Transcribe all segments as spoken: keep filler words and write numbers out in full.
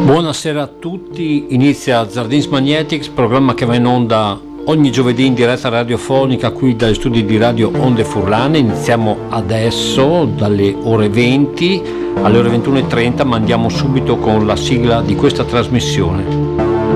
Buonasera a tutti, inizia Zardins Magnetics, programma che va in onda ogni giovedì in diretta radiofonica qui dagli studi di Radio Onde Furlane. Iniziamo adesso dalle ore venti alle ore ventuno e trenta, ma andiamo subito con la sigla di questa trasmissione.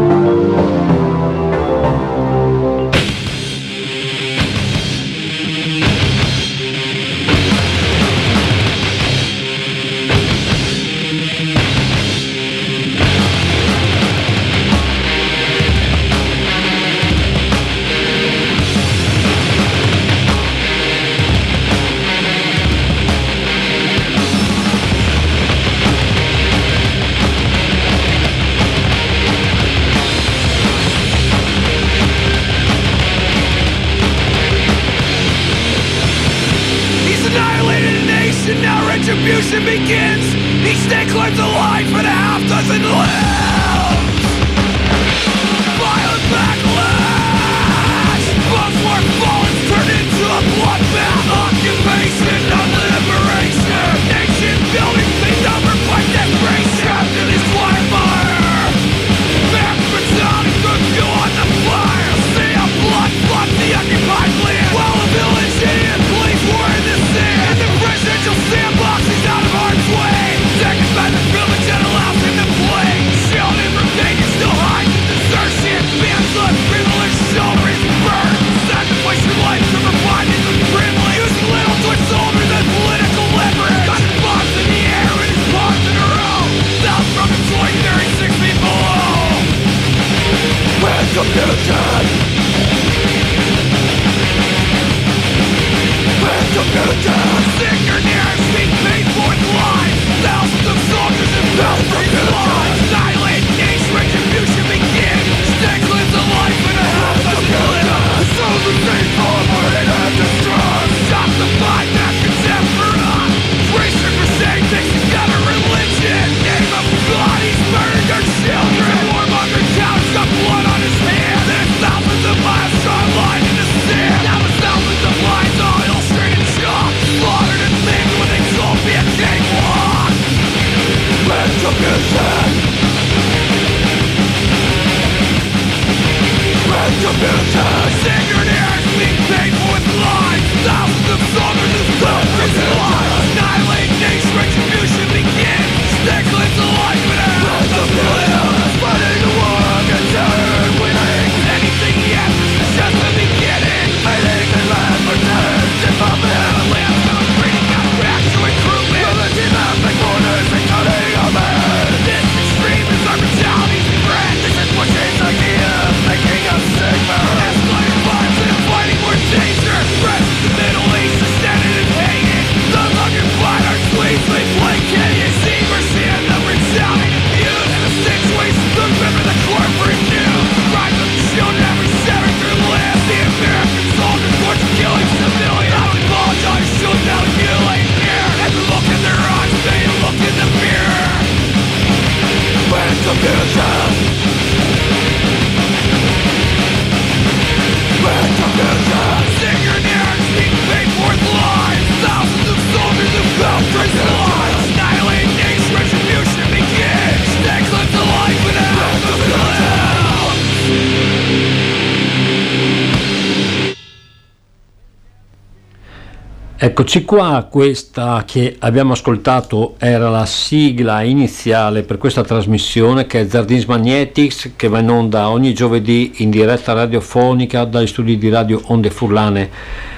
Eccoci qua, questa che abbiamo ascoltato era la sigla iniziale per questa trasmissione che è Zardins Magnetics, che va in onda ogni giovedì in diretta radiofonica dagli studi di Radio Onde Furlane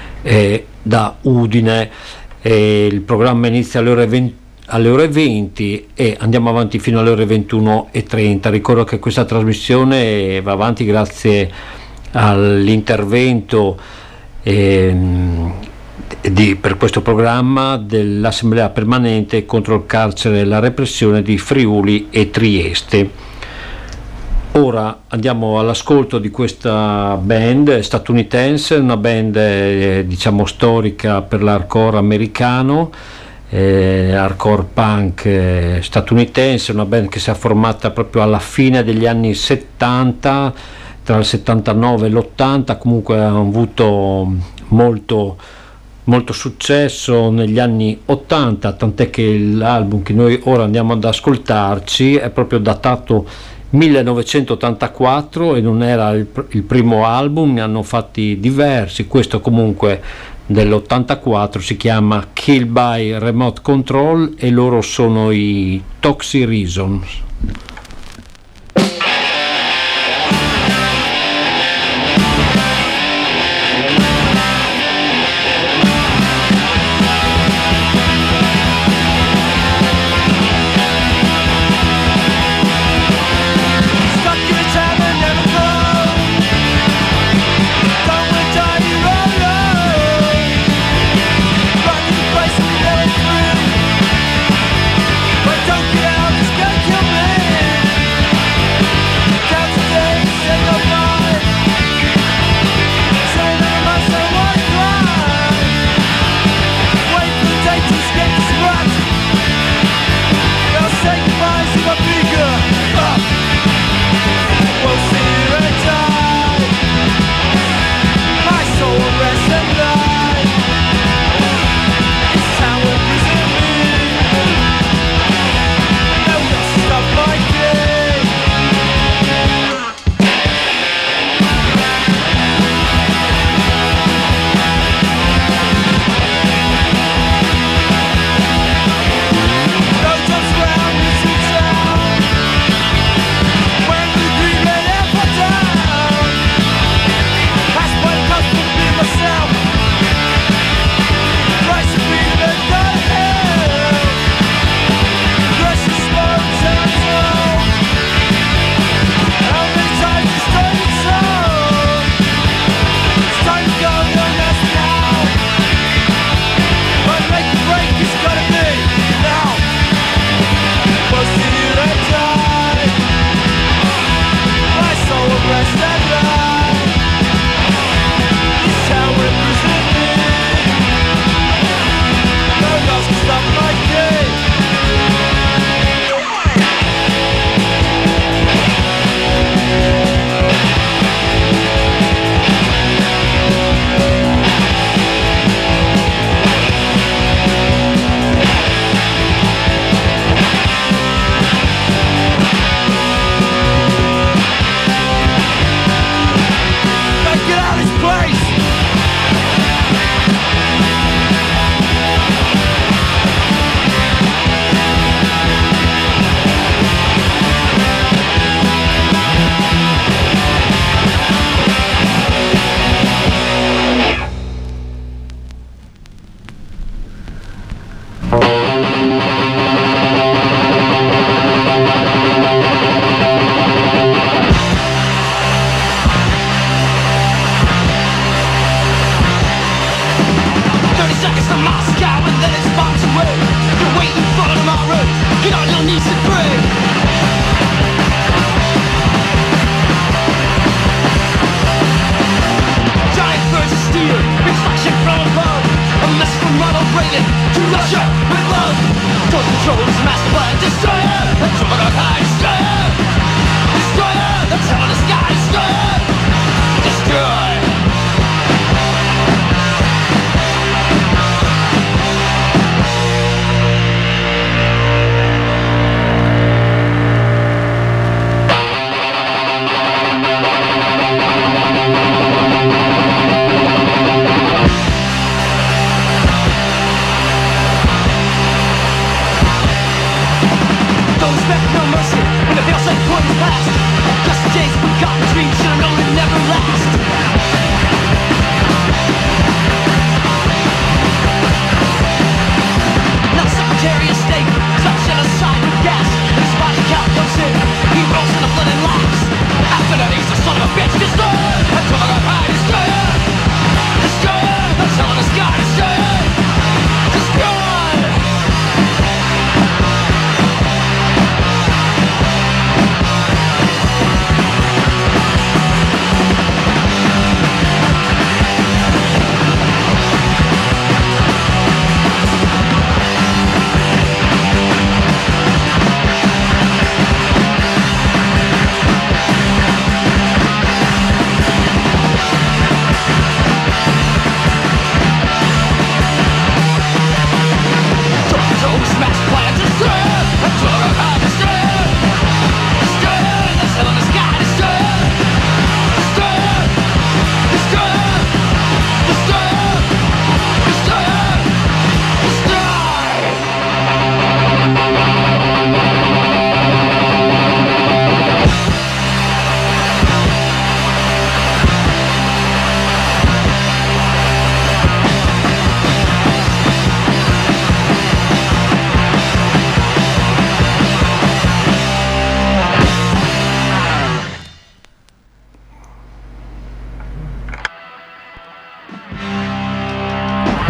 eh, da Udine. Eh, il programma inizia alle ore venti alle ore venti e andiamo avanti fino alle ore ventuno e trenta. Ricordo che questa trasmissione va avanti grazie all'intervento ehm, Di, per questo programma dell'Assemblea Permanente contro il carcere e la repressione di Friuli e Trieste. Ora andiamo all'ascolto di questa band statunitense, una band eh, diciamo storica per l'hardcore americano, eh, hardcore punk eh, statunitense, una band che si è formata proprio alla fine degli anni settanta, tra il settantanove e l'ottanta, comunque ha avuto molto molto successo negli anni ottanta, tant'è che l'album che noi ora andiamo ad ascoltarci è proprio datato millenovecentottantaquattro e non era il, pr- il primo album, ne hanno fatti diversi. Questo comunque dell'ottantaquattro si chiama Kill by Remote Control e loro sono i Toxic Reasons.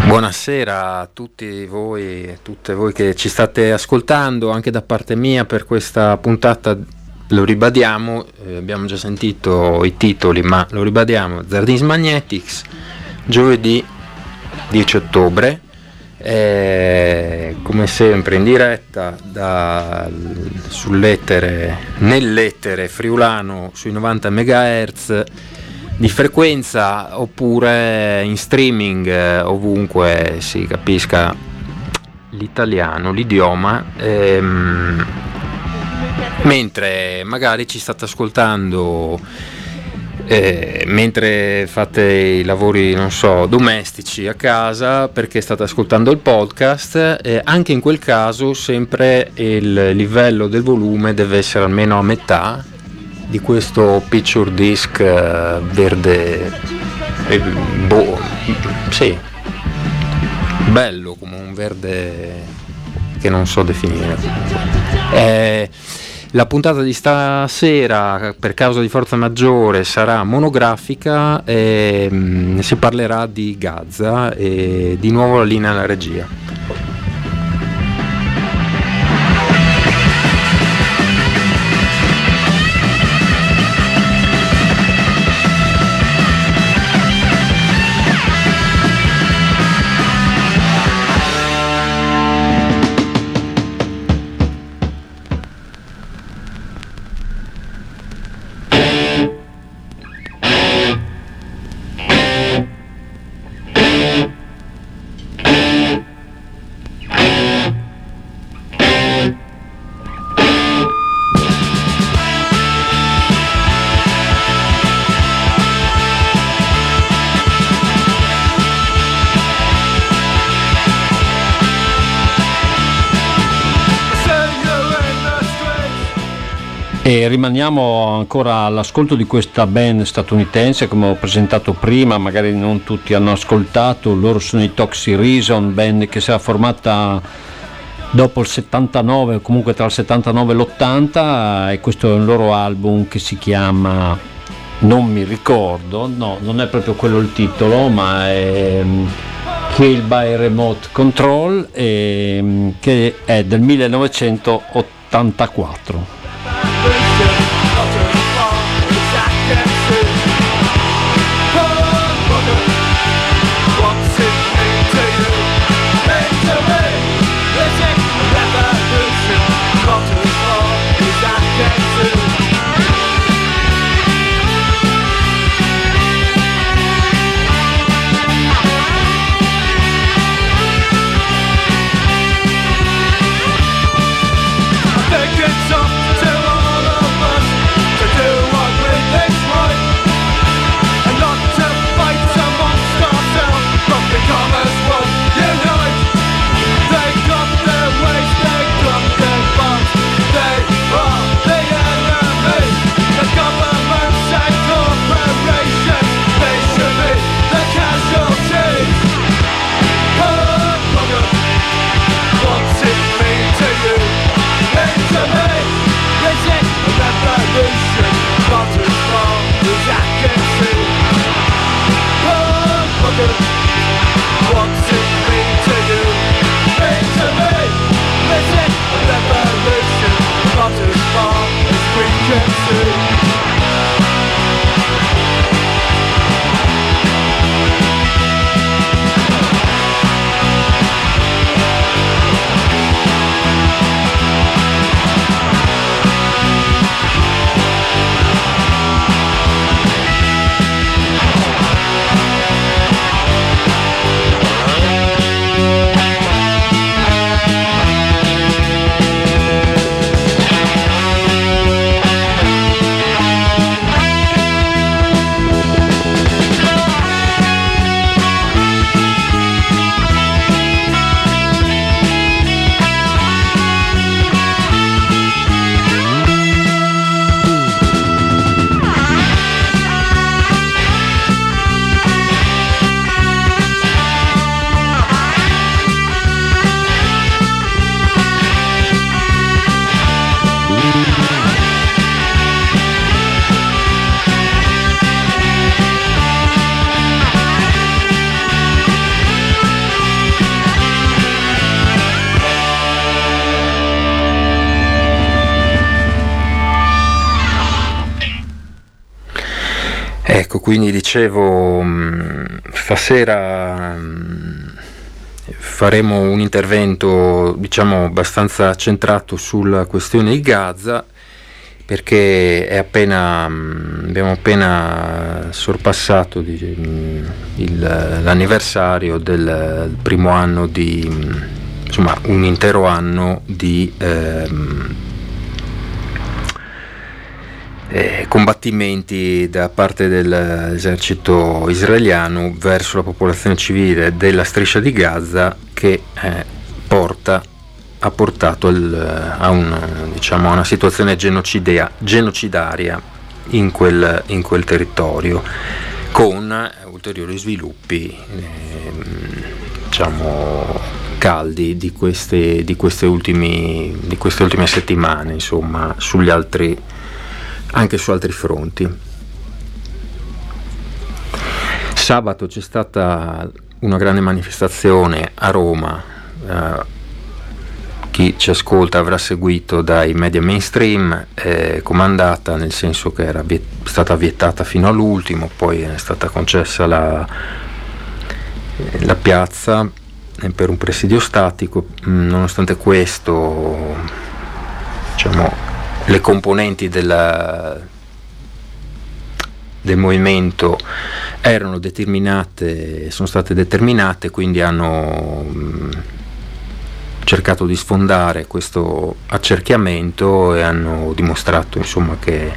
Buonasera a tutti voi e tutte voi che ci state ascoltando, anche da parte mia per questa puntata, lo ribadiamo, eh, abbiamo già sentito i titoli ma lo ribadiamo, Zardins Magnetics, giovedì dieci ottobre, eh, come sempre in diretta da, sull'etere, nell'etere friulano sui novanta megahertz di frequenza, oppure in streaming eh, ovunque si capisca l'italiano, l'idioma, ehm, mentre magari ci state ascoltando eh, mentre fate i lavori, non so, domestici a casa, perché state ascoltando il podcast, eh, anche in quel caso sempre il livello del volume deve essere almeno a metà di questo picture disc uh, verde, eh, boh, sì, bello, come un verde che non so definire. Eh, la puntata di stasera, per causa di forza maggiore, sarà monografica e mh, si parlerà di Gaza e di nuovo la linea alla regia. E rimaniamo ancora all'ascolto di questa band statunitense, come ho presentato prima, magari non tutti hanno ascoltato. Loro sono i Toxic Reason, band che si era formata dopo il settantanove, o comunque tra il settantanove e l'ottanta, e questo è un loro album che si chiama, non mi ricordo, no, non è proprio quello il titolo, ma è Killed by Remote Control, e, che è del millenovecentottantaquattro. ecco, quindi dicevo, stasera faremo un intervento, diciamo, abbastanza centrato sulla questione di Gaza, perché è appena, abbiamo appena sorpassato il, l'anniversario del primo anno di, insomma, un intero anno di ehm, eh, combattimenti da parte dell'esercito israeliano verso la popolazione civile della striscia di Gaza, che eh, porta ha portato al, a, una, diciamo, a una situazione genocidia, genocidaria in quel, in quel territorio, con ulteriori sviluppi eh, diciamo caldi di queste, di queste, ultimi, di queste ultime settimane, insomma, sugli altri, anche su altri fronti. Sabato c'è stata una grande manifestazione a Roma. eh, Chi ci ascolta avrà seguito dai media mainstream, eh, comandata, nel senso che era viet- stata vietata fino all'ultimo, poi è stata concessa la, la piazza eh, per un presidio statico. Nonostante questo, diciamo, le componenti della, del movimento erano determinate, sono state determinate, quindi hanno mh, cercato di sfondare questo accerchiamento e hanno dimostrato, insomma, che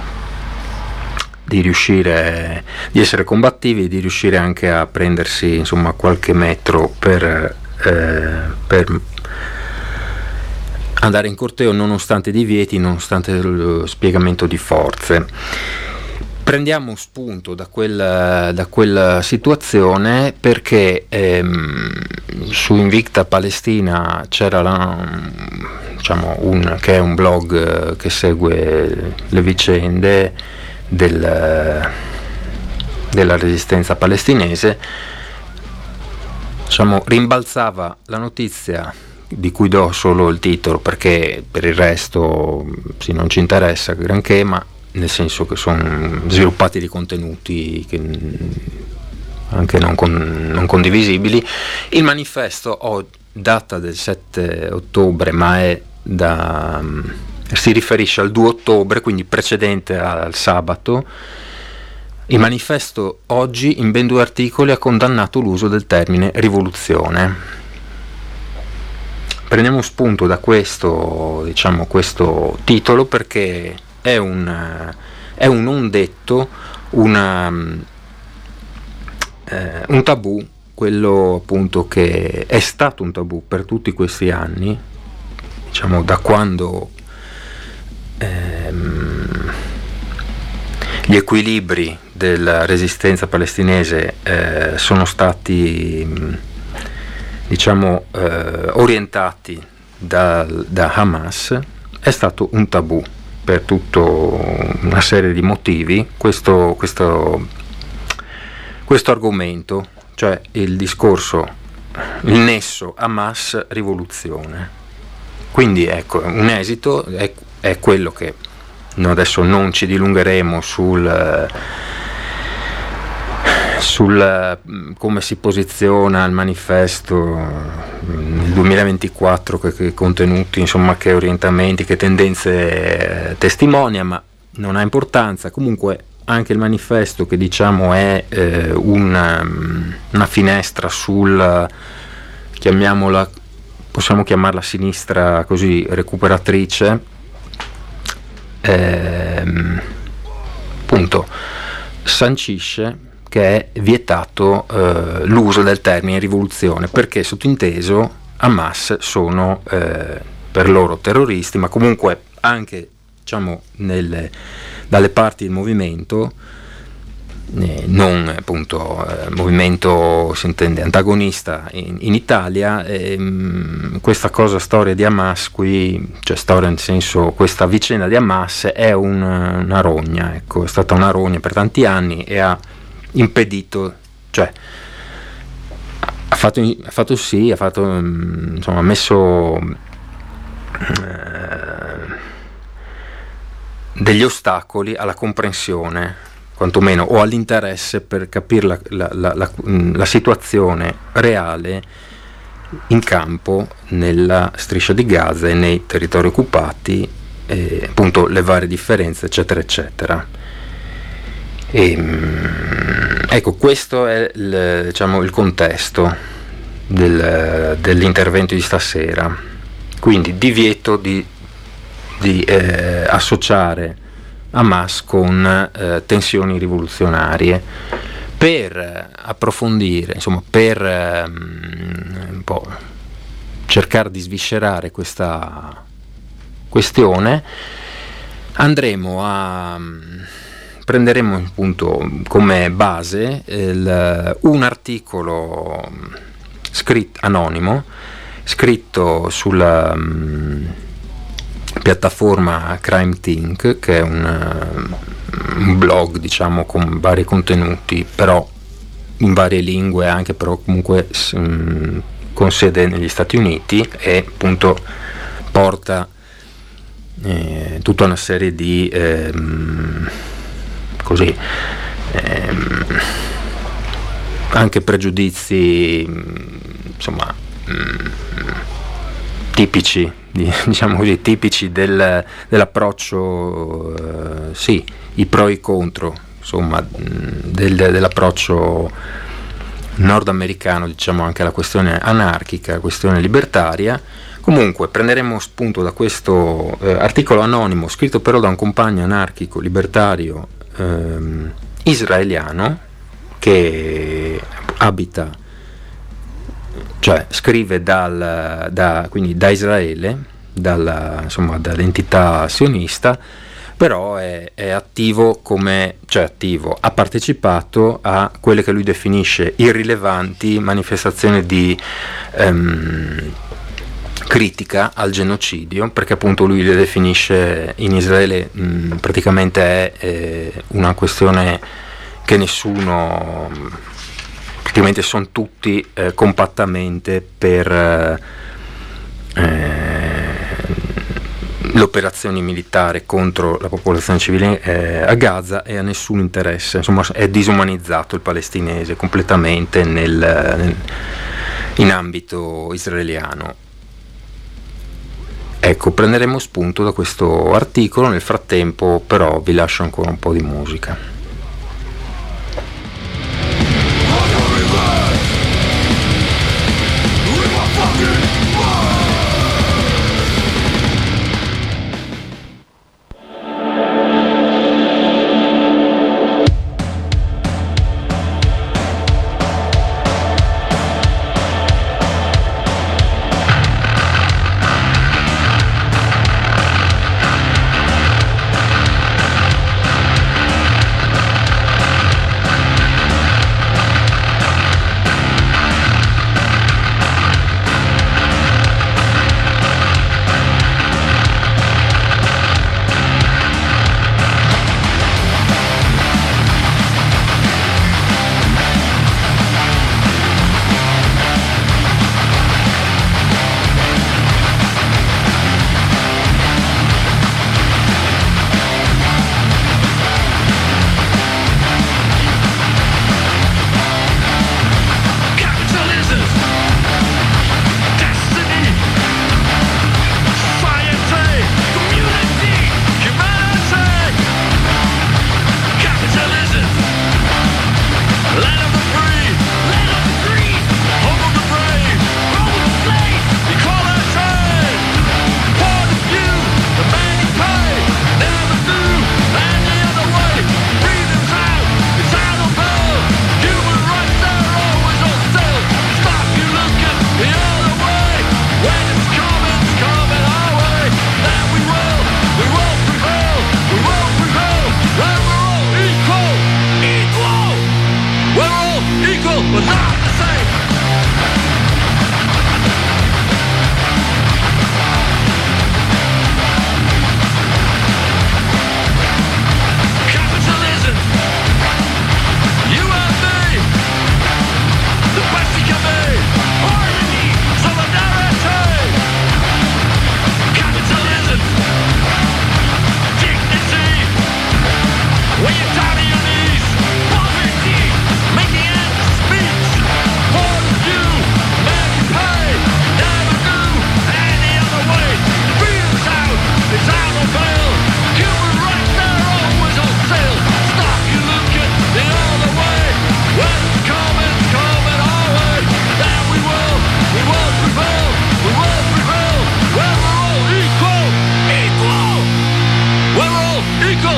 di riuscire, di essere combattivi e di riuscire anche a prendersi, insomma, qualche metro per, eh, per andare in corteo nonostante i divieti, nonostante lo spiegamento di forze. Prendiamo spunto da quella, da quella situazione, perché ehm, su Invicta Palestina c'era la, diciamo, un, che è un blog che segue le vicende del, della resistenza palestinese, diciamo, rimbalzava la notizia, di cui do solo il titolo perché per il resto sì, non ci interessa granché, ma nel senso che sono sviluppati di contenuti che anche non, con, non condivisibili. Il manifesto ho data del sette ottobre, ma è da, si riferisce al due ottobre, quindi precedente al sabato. Il manifesto oggi in ben due articoli ha condannato l'uso del termine rivoluzione. Prendiamo spunto da questo, diciamo, questo titolo, perché è un, è un non detto, una, eh, un tabù, quello appunto che è stato un tabù per tutti questi anni, diciamo da quando ehm, gli equilibri della resistenza palestinese eh, sono stati, diciamo, eh, orientati da, da Hamas. È stato un tabù per tutta una serie di motivi questo, questo, questo argomento, cioè il discorso, il nesso Hamas-rivoluzione. Quindi ecco, un esito è, è quello che noi adesso non ci dilungheremo sul, sul come si posiziona il manifesto nel duemilaventiquattro, che, che contenuti, insomma, che orientamenti, che tendenze testimonia, ma non ha importanza. Comunque anche il manifesto, che diciamo è eh, una, una finestra sul, chiamiamola, possiamo chiamarla sinistra così recuperatrice, ehm, appunto sancisce che è vietato eh, l'uso del termine rivoluzione, perché sottinteso Hamas sono eh, per loro terroristi, ma comunque anche, diciamo, nelle, dalle parti del movimento, eh, non appunto eh, movimento si intende antagonista in, in Italia, ehm, questa cosa, storia di Hamas qui, cioè storia nel senso, questa vicenda di Hamas è un, una rogna, ecco, è stata una rogna per tanti anni e ha impedito, cioè ha fatto, ha fatto sì, ha fatto, insomma, ha messo eh, degli ostacoli alla comprensione quantomeno, o all'interesse per capire la, la, la, la, la situazione reale in campo nella striscia di Gaza e nei territori occupati, eh, appunto le varie differenze, eccetera eccetera. E, ecco, questo è il, diciamo, il contesto del, dell'intervento di stasera. Quindi divieto di, di eh, associare Hamas con eh, tensioni rivoluzionarie, per approfondire, insomma, per eh, un po' cercare di sviscerare questa questione. Andremo a prenderemo appunto come base il, un articolo scritto anonimo, scritto sulla um, piattaforma Crime Think, che è un, un blog, diciamo, con vari contenuti, però in varie lingue, anche però comunque um, con sede negli Stati Uniti, e appunto porta eh, tutta una serie di ehm, così ehm, anche pregiudizi, insomma, mh, tipici, diciamo così, tipici del, dell'approccio, eh, sì, i pro e i contro, insomma, del, dell'approccio nordamericano, diciamo, anche alla questione anarchica, alla questione libertaria. Comunque prenderemo spunto da questo eh, articolo anonimo, scritto però da un compagno anarchico libertario ehm, israeliano, che abita, cioè scrive dal, da, quindi da Israele, dalla, insomma, dall'entità sionista, però è, è attivo come, cioè attivo, ha partecipato a quelle che lui definisce irrilevanti manifestazioni di ehm, critica al genocidio, perché appunto lui le definisce in Israele mh, praticamente è eh, una questione che nessuno, praticamente sono tutti eh, compattamente per eh, le operazioni militari contro la popolazione civile eh, a Gaza, e a nessun interesse, insomma è disumanizzato il palestinese completamente nel, nel, in ambito israeliano. Ecco, prenderemo spunto da questo articolo. Nel frattempo però vi lascio ancora un po' di musica.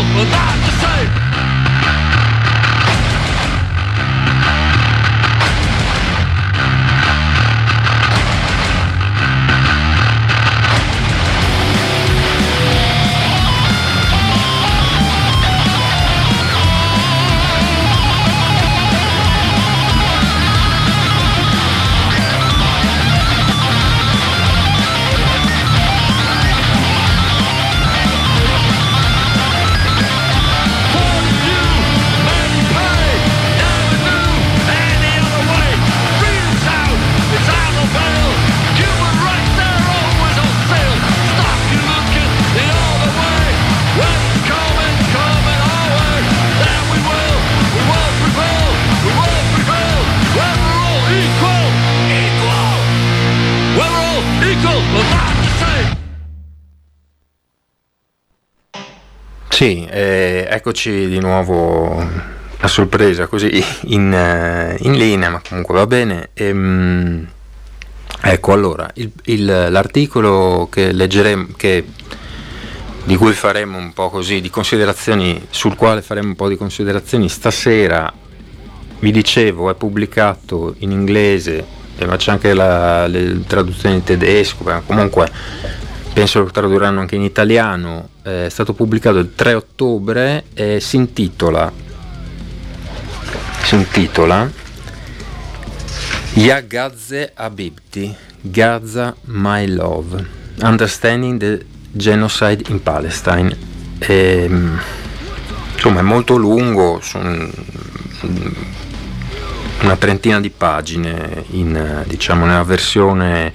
equal, but not the same. Sì, eh, eccoci di nuovo a sorpresa, così in, in linea, ma comunque va bene. Ehm, ecco, allora, il, il, l'articolo che leggeremo, che, di cui faremo un po' così, di considerazioni, sul quale faremo un po' di considerazioni stasera, vi dicevo, è pubblicato in inglese, e ma c'è anche la, le traduzioni in tedesco, ma comunque penso lo tradurranno anche in italiano. È stato pubblicato il tre ottobre e si intitola si intitola Ya Gaze Habibti, Gaza My Love, Understanding the Genocide in Palestine. E, insomma, è molto lungo, sono una trentina di pagine in, diciamo, nella versione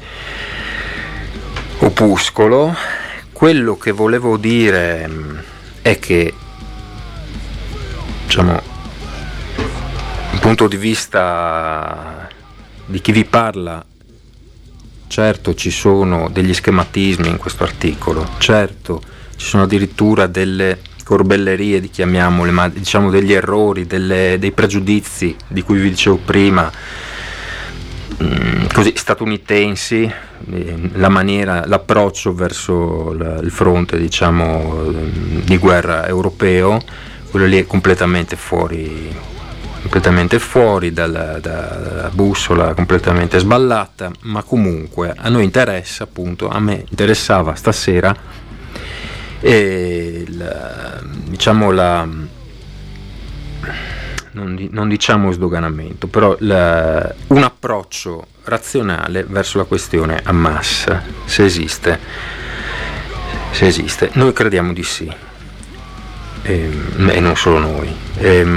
opuscolo. Quello che volevo dire è che, diciamo, dal punto di vista di chi vi parla, certo ci sono degli schematismi in questo articolo, certo ci sono addirittura delle corbellerie, chiamiamole, ma diciamo degli errori, delle, dei pregiudizi di cui vi dicevo prima, così statunitensi, la maniera, l'approccio verso il fronte, diciamo, di guerra europeo, quello lì è completamente fuori, completamente fuori dalla, dalla bussola, completamente sballata. Ma comunque a noi interessa, appunto, a me interessava stasera, e la, diciamo la non, non diciamo sdoganamento, però la, un approccio razionale verso la questione Hamas, se esiste, se esiste. Noi crediamo di sì, e, e non solo noi. E,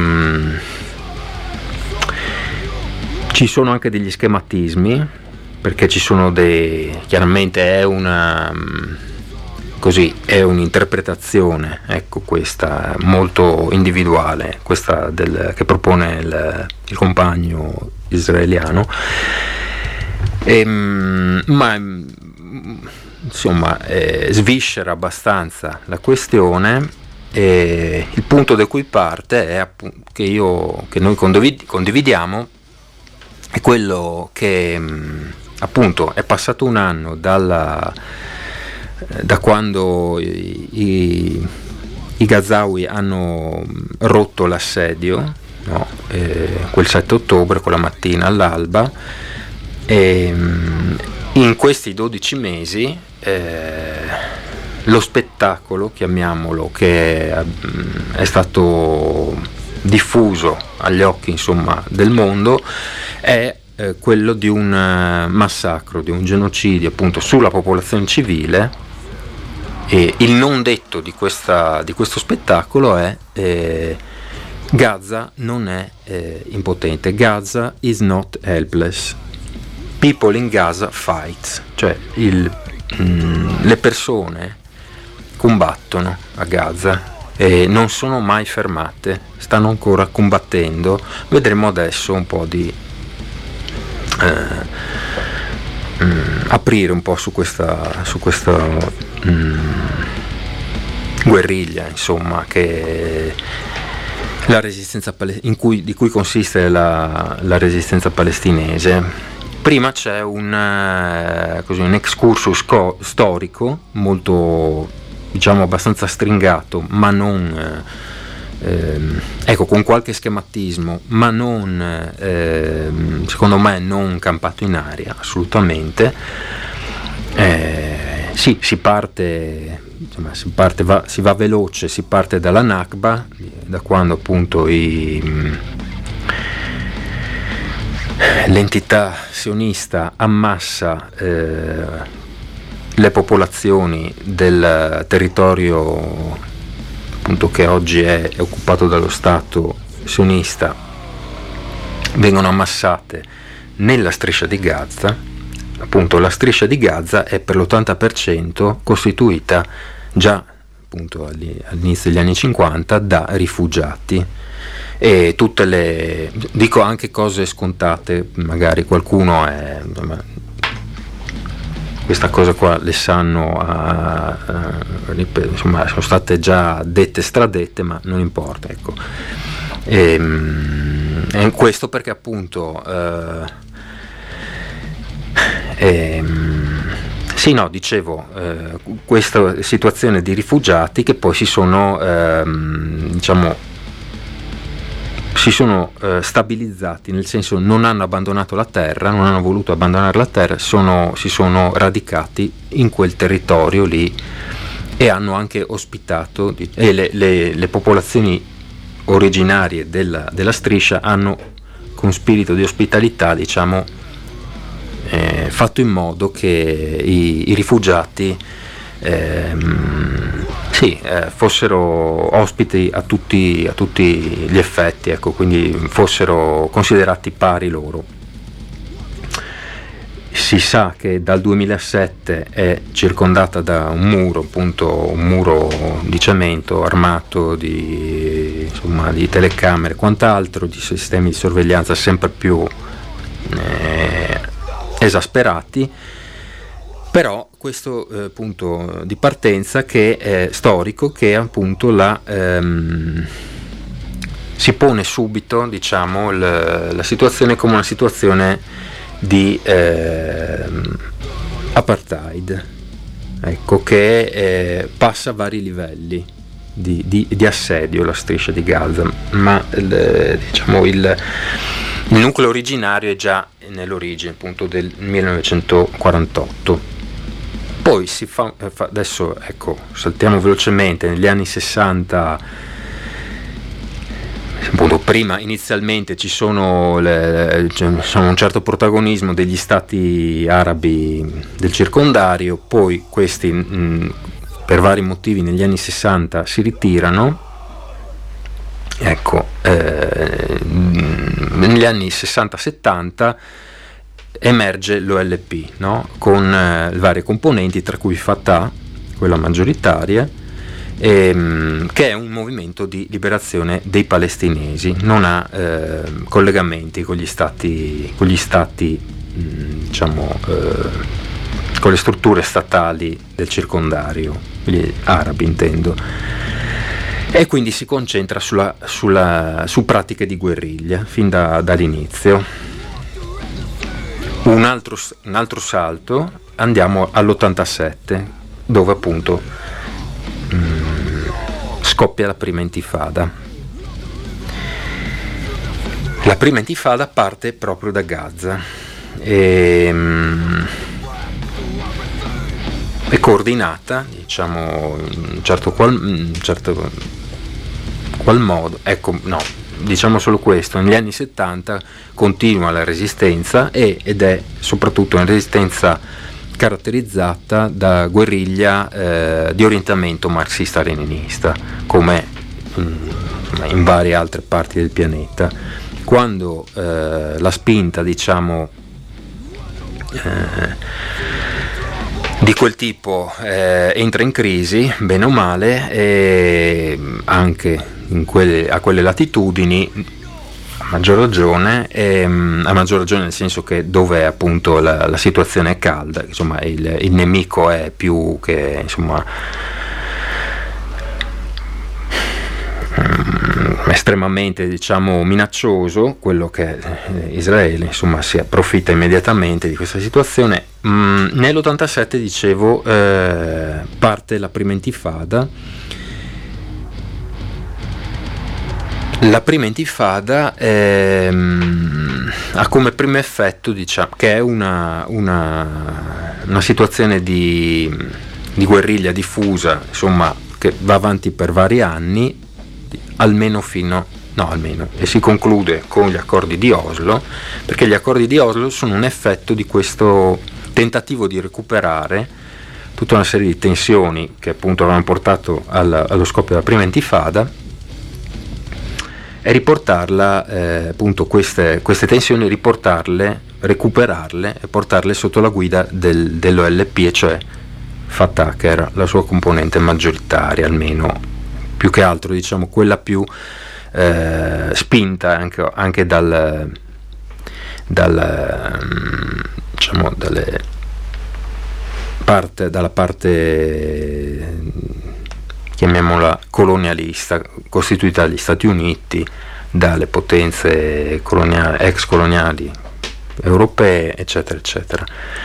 ci sono anche degli schematismi, perché ci sono dei, chiaramente è una così, è un'interpretazione, ecco, questa molto individuale, questa del, che propone il, il compagno israeliano, e, ma insomma eh, sviscera abbastanza la questione, e il punto da cui parte è appunto, che io che noi condivid- condividiamo è quello che appunto è passato un anno dalla da quando i, i, i Gazawi hanno rotto l'assedio, no? eh, quel sette ottobre, quella mattina all'alba, e in questi dodici mesi eh, lo spettacolo, chiamiamolo, che è, è stato diffuso agli occhi, insomma, del mondo, è eh, quello di un massacro, di un genocidio, appunto, sulla popolazione civile. E il non detto di, questa, di questo spettacolo è eh, Gaza non è eh, impotente, Gaza is not helpless, people in Gaza fight, cioè il, mh, le persone combattono a Gaza e non sono mai fermate, stanno ancora combattendo. Vedremo adesso un po' di eh, mh, aprire un po' su questa, su questa Mm, guerriglia, insomma, che la resistenza in cui, di cui consiste la, la resistenza palestinese. Prima c'è un, così, un excursus co- storico molto diciamo abbastanza stringato, ma non ehm, ecco, con qualche schematismo, ma non ehm, secondo me non campato in aria assolutamente. Eh, sì, si parte, insomma, si parte va, si va veloce, si parte dalla Nakba, da quando appunto i l'entità sionista ammassa eh, le popolazioni del territorio appunto che oggi è occupato dallo Stato sionista, vengono ammassate nella striscia di Gaza. Appunto la striscia di Gaza è per l'ottanta per cento costituita già appunto all'inizio degli anni cinquanta da rifugiati. E tutte le, dico anche cose scontate, magari qualcuno è, questa cosa qua le sanno, a, a, insomma sono state già dette stradette, ma non importa, ecco. E, e questo perché appunto eh, e, sì, no, dicevo, eh, questa situazione di rifugiati che poi si sono eh, diciamo si sono eh, stabilizzati, nel senso non hanno abbandonato la terra, non hanno voluto abbandonare la terra, sono, si sono radicati in quel territorio lì e hanno anche ospitato, e le, le, le popolazioni originarie della, della striscia hanno con spirito di ospitalità, diciamo, eh, fatto in modo che i, i rifugiati ehm, sì, eh, fossero ospiti a tutti, a tutti gli effetti, ecco, quindi fossero considerati pari loro. Si sa che dal duemilasette è circondata da un muro, appunto un muro di cemento armato di, insomma, di telecamere e quant'altro, di sistemi di sorveglianza sempre più eh, esasperati. Però questo eh, punto di partenza che è storico, che appunto la, ehm, si pone subito, diciamo, l- la situazione come una situazione di ehm, apartheid, ecco, che eh, passa a vari livelli di, di, di assedio la striscia di Gaza, ma il, diciamo il, il nucleo originario è già nell'origine appunto del millenovecentoquarantotto. Poi si fa, fa, adesso ecco, saltiamo velocemente, negli anni sessanta, appunto, prima inizialmente ci sono, le, c'è un certo protagonismo degli stati arabi del circondario, poi questi mh, per vari motivi negli anni sessanta si ritirano, ecco, eh, negli anni sessanta settanta emerge l'O L P, no? Con eh, varie componenti, tra cui Fatah, quella maggioritaria, ehm, che è un movimento di liberazione dei palestinesi, non ha eh, collegamenti con gli stati, con gli stati mh, diciamo, eh, con le strutture statali del circondario, gli arabi intendo, e quindi si concentra sulla, sulla, su pratiche di guerriglia fin da, dall'inizio. Un altro, un altro salto, andiamo all'ottantasette, dove appunto mh, scoppia la prima intifada. La prima intifada parte proprio da Gaza e mh, è coordinata, diciamo, in un certo qual, in certo qual modo, ecco, no, diciamo solo questo, negli anni settanta continua la resistenza e, ed è soprattutto una resistenza caratterizzata da guerriglia eh, di orientamento marxista-leninista, come in, in varie altre parti del pianeta. Quando eh, la spinta, diciamo, eh, di quel tipo eh, entra in crisi, bene o male, e anche in quelle, a quelle latitudini, a maggior ragione, e, a maggior ragione nel senso che dove appunto la, la situazione è calda, insomma il, il nemico è più che, insomma, è estremamente, diciamo, minaccioso, quello che eh, Israele, insomma, si approfitta immediatamente di questa situazione. Mm, nell'ottantasette, dicevo, eh, parte la prima intifada. La prima intifada ehm, ha come primo effetto, diciamo, che è una, una, una situazione di, di guerriglia diffusa, insomma, che va avanti per vari anni, almeno fino, no almeno, e si conclude con gli accordi di Oslo, perché gli accordi di Oslo sono un effetto di questo tentativo di recuperare tutta una serie di tensioni che appunto avevano portato al, allo scoppio della prima intifada, e riportarla, eh, appunto queste, queste tensioni, riportarle, recuperarle e portarle sotto la guida del, dell'O L P, e cioè Fatah, che era la sua componente maggioritaria, almeno più che altro, diciamo, quella più eh, spinta anche, anche dal, dal diciamo dalle parte, dalla parte, chiamiamola colonialista, costituita dagli Stati Uniti, dalle potenze coloniali, ex coloniali europee, eccetera eccetera.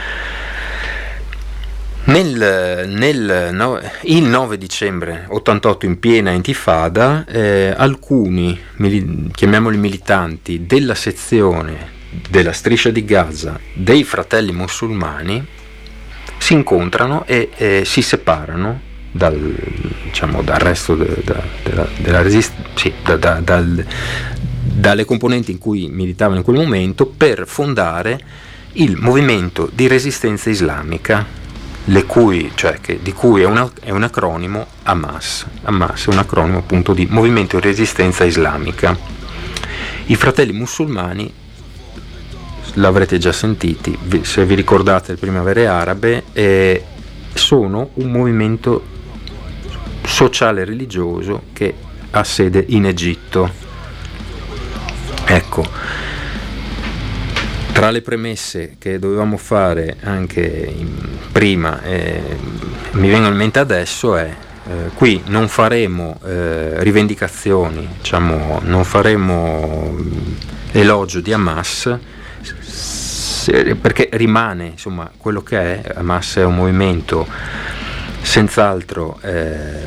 Nel, nel no, il nove dicembre ottantotto, in piena intifada, eh, alcuni, mili, chiamiamoli militanti, della sezione della striscia di Gaza dei Fratelli Musulmani si incontrano e eh, si separano dal, diciamo, dal resto de, de, della, della resistenza, sì, da, da, dal, dalle componenti in cui militavano in quel momento, per fondare il movimento di resistenza islamica, le cui, cioè, che, di cui è, una, è un acronimo Hamas. Hamas è un acronimo appunto di Movimento di Resistenza Islamica. I Fratelli Musulmani, l'avrete già sentiti se vi ricordate le primavere arabe, eh, sono un movimento sociale religioso che ha sede in Egitto. Ecco, tra le premesse che dovevamo fare anche in, prima, eh, mi vengono in mente adesso, è eh, qui non faremo eh, rivendicazioni, diciamo, non faremo elogio di Hamas, se, perché rimane, insomma, quello che è. Hamas è un movimento senz'altro eh,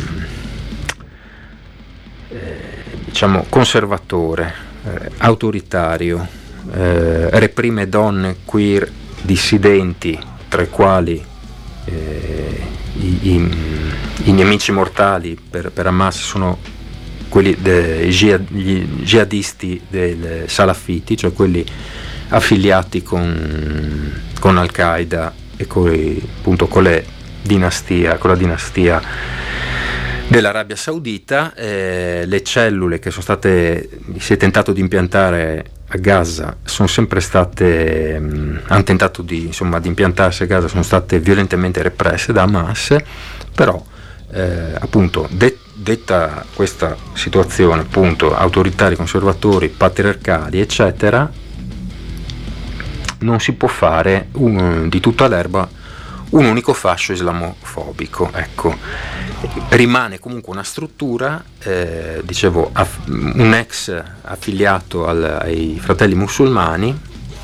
eh, diciamo conservatore, eh, autoritario, Eh, reprime donne, queer, dissidenti, tra i quali eh, i, i, i nemici mortali per, per Hamas sono quelli dei gli jihadisti del salafiti, cioè quelli affiliati con, con Al-Qaeda e coi, appunto con le dinastia, con la dinastia dell'Arabia Saudita. Eh, le cellule che sono state, si è tentato di impiantare a Gaza sono sempre state, mh, hanno tentato di, insomma, di impiantarsi a Gaza, sono state violentemente represse da Hamas, però eh, appunto det, detta questa situazione, appunto, autoritari, conservatori, patriarcali, eccetera, non si può fare un, di tutta l'erba un unico fascio islamofobico. Ecco, rimane comunque una struttura, eh, dicevo, aff- un ex affiliato al, ai Fratelli Musulmani,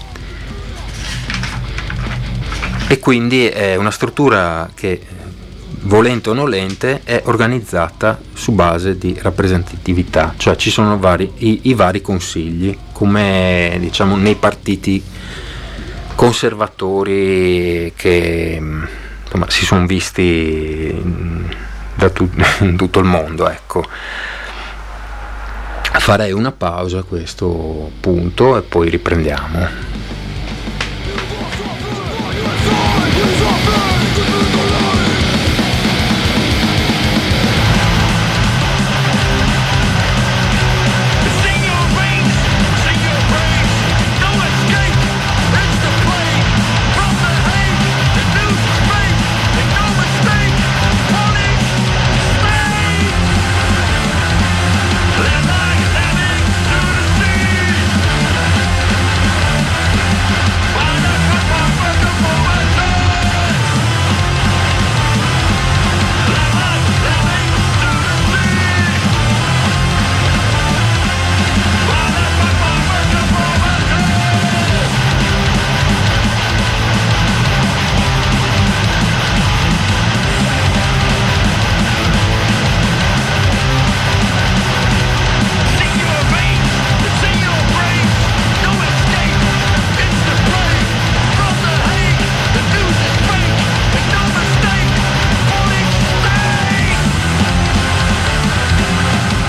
e quindi è una struttura che, volente o nolente, è organizzata su base di rappresentatività, cioè ci sono vari, i, i vari consigli, come, diciamo, nei partiti conservatori che, insomma, si sono visti da tu, in tutto il mondo. Ecco, farei una pausa a questo punto e poi riprendiamo.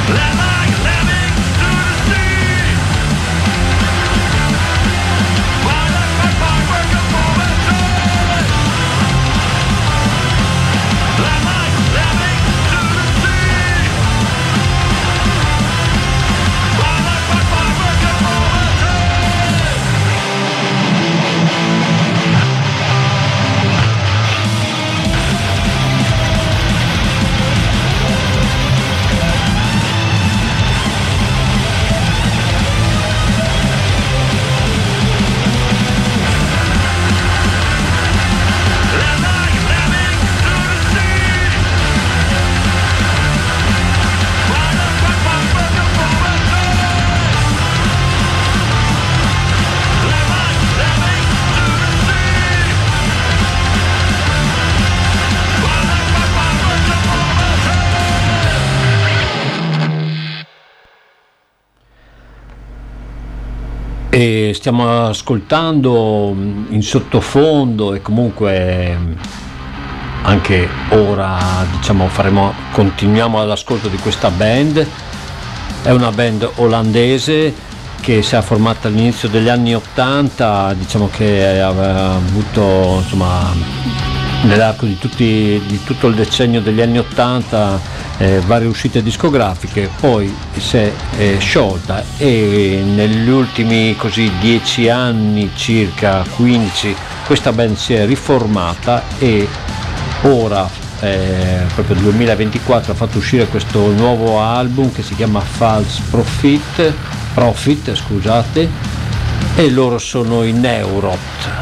E stiamo ascoltando in sottofondo e comunque anche ora diciamo faremo continuiamo all'ascolto di questa band. È una band olandese che si è formata all'inizio degli anni ottanta, diciamo che aveva avuto insomma nell'arco di, tutti, di tutto il decennio degli anni ottanta eh, varie uscite discografiche, poi si è eh, sciolta e negli ultimi così dieci anni circa quindici questa band si è riformata e ora eh, proprio nel duemilaventiquattro ha fatto uscire questo nuovo album che si chiama False Profit, Profit scusate, e loro sono i Neurot.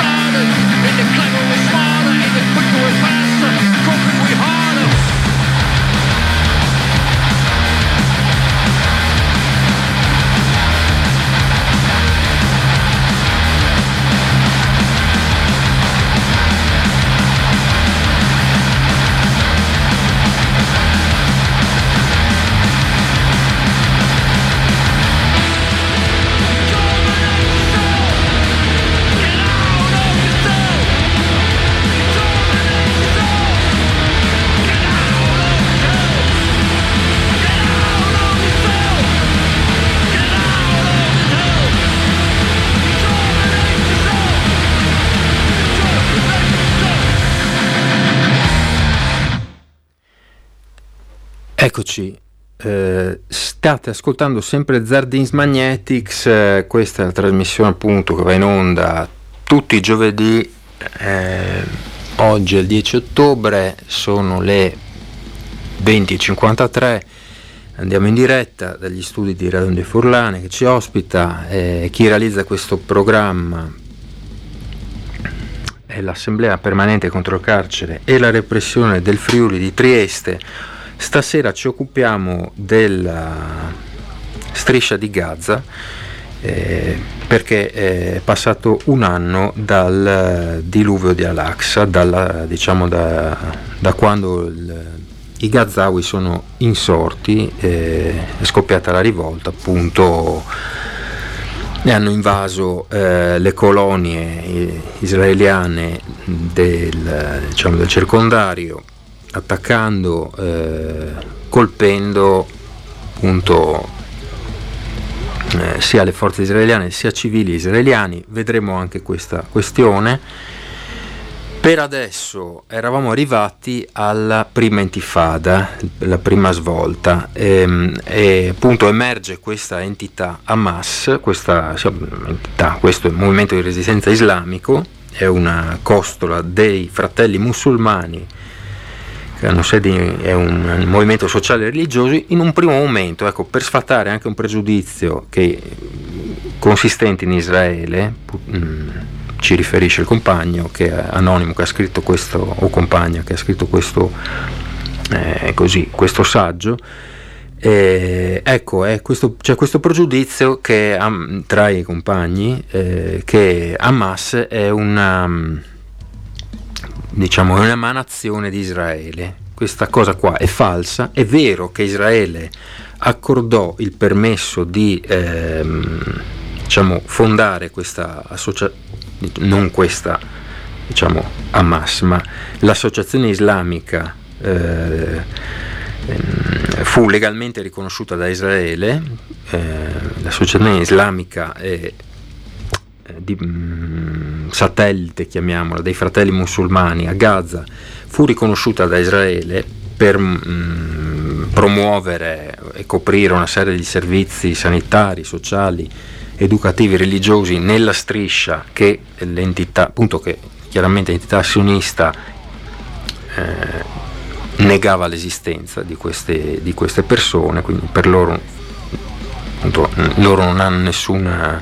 Eccoci, eh, state ascoltando sempre Zardins Magnetics, eh, questa è la trasmissione appunto che va in onda tutti i giovedì, eh, oggi è il dieci ottobre, sono le venti e cinquantatré, andiamo in diretta dagli studi di Radio Onde Furlane che ci ospita, eh, chi realizza questo programma è l'Assemblea Permanente contro il Carcere e la Repressione del Friuli di Trieste. Stasera ci occupiamo della striscia di Gaza, eh, perché è passato un anno dal diluvio di Al-Aqsa, dalla, diciamo da, da quando il, i Gazawi sono insorti, eh, è scoppiata la rivolta, appunto, e hanno invaso eh, le colonie israeliane del, diciamo, del circondario, attaccando, eh, colpendo appunto eh, sia le forze israeliane sia civili israeliani. Vedremo anche questa questione. Per adesso eravamo arrivati alla prima intifada, la prima svolta, e, e appunto emerge questa entità Hamas, questa entità, questo è il movimento di resistenza islamico, è una costola dei fratelli musulmani che hanno sede, è un movimento sociale e religioso. In un primo momento, ecco, per sfatare anche un pregiudizio che consistente in Israele, mh, ci riferisce il compagno che è anonimo che ha scritto questo, o compagna che ha scritto questo, eh, così, questo saggio. Eh, ecco, è questo, c'è questo pregiudizio che um, tra i compagni eh, che Hamas è una, diciamo, un'emanazione di Israele. Questa cosa qua è falsa. È vero che Israele accordò il permesso di ehm, diciamo fondare questa associazione, non questa, diciamo, Hamas, ma l'associazione islamica eh, fu legalmente riconosciuta da Israele. eh, l'associazione islamica è di mh, satellite, chiamiamola, dei fratelli musulmani a Gaza, fu riconosciuta da Israele per mh, promuovere e coprire una serie di servizi sanitari, sociali, educativi, religiosi nella striscia che l'entità, appunto, che chiaramente l'entità sionista eh, negava l'esistenza di queste, di queste persone, quindi per loro, appunto, loro non hanno nessun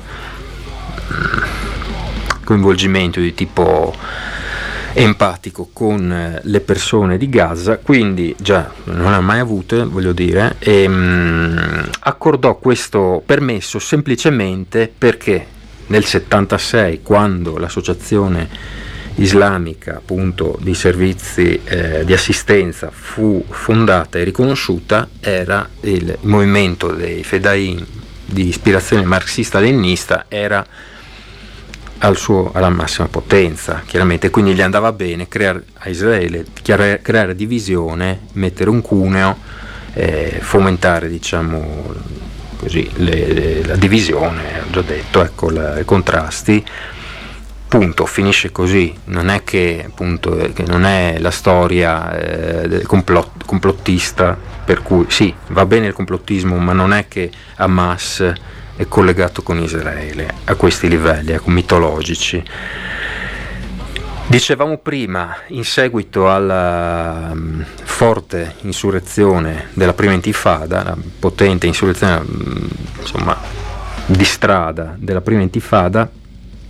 coinvolgimento di tipo empatico con le persone di Gaza, quindi già non ha mai avute, voglio dire, e mh, accordò questo permesso semplicemente perché nel settantasei, quando l'associazione islamica, appunto, di servizi eh, di assistenza fu fondata e riconosciuta, era il movimento dei Fedain di ispirazione marxista-leninista, era al suo, alla massima potenza, chiaramente, quindi gli andava bene creare a Israele, creare, creare divisione, mettere un cuneo, eh, fomentare, diciamo così, le, le, la divisione, ho già detto, ecco, la, i contrasti, punto, finisce così. Non è che, appunto, che non è la storia eh, del complot, complottista, per cui sì, va bene il complottismo, ma non è che Hamas è collegato con Israele a questi livelli, ecco, mitologici. Dicevamo prima, in seguito alla um, forte insurrezione della prima intifada, la potente insurrezione um, insomma di strada della prima intifada,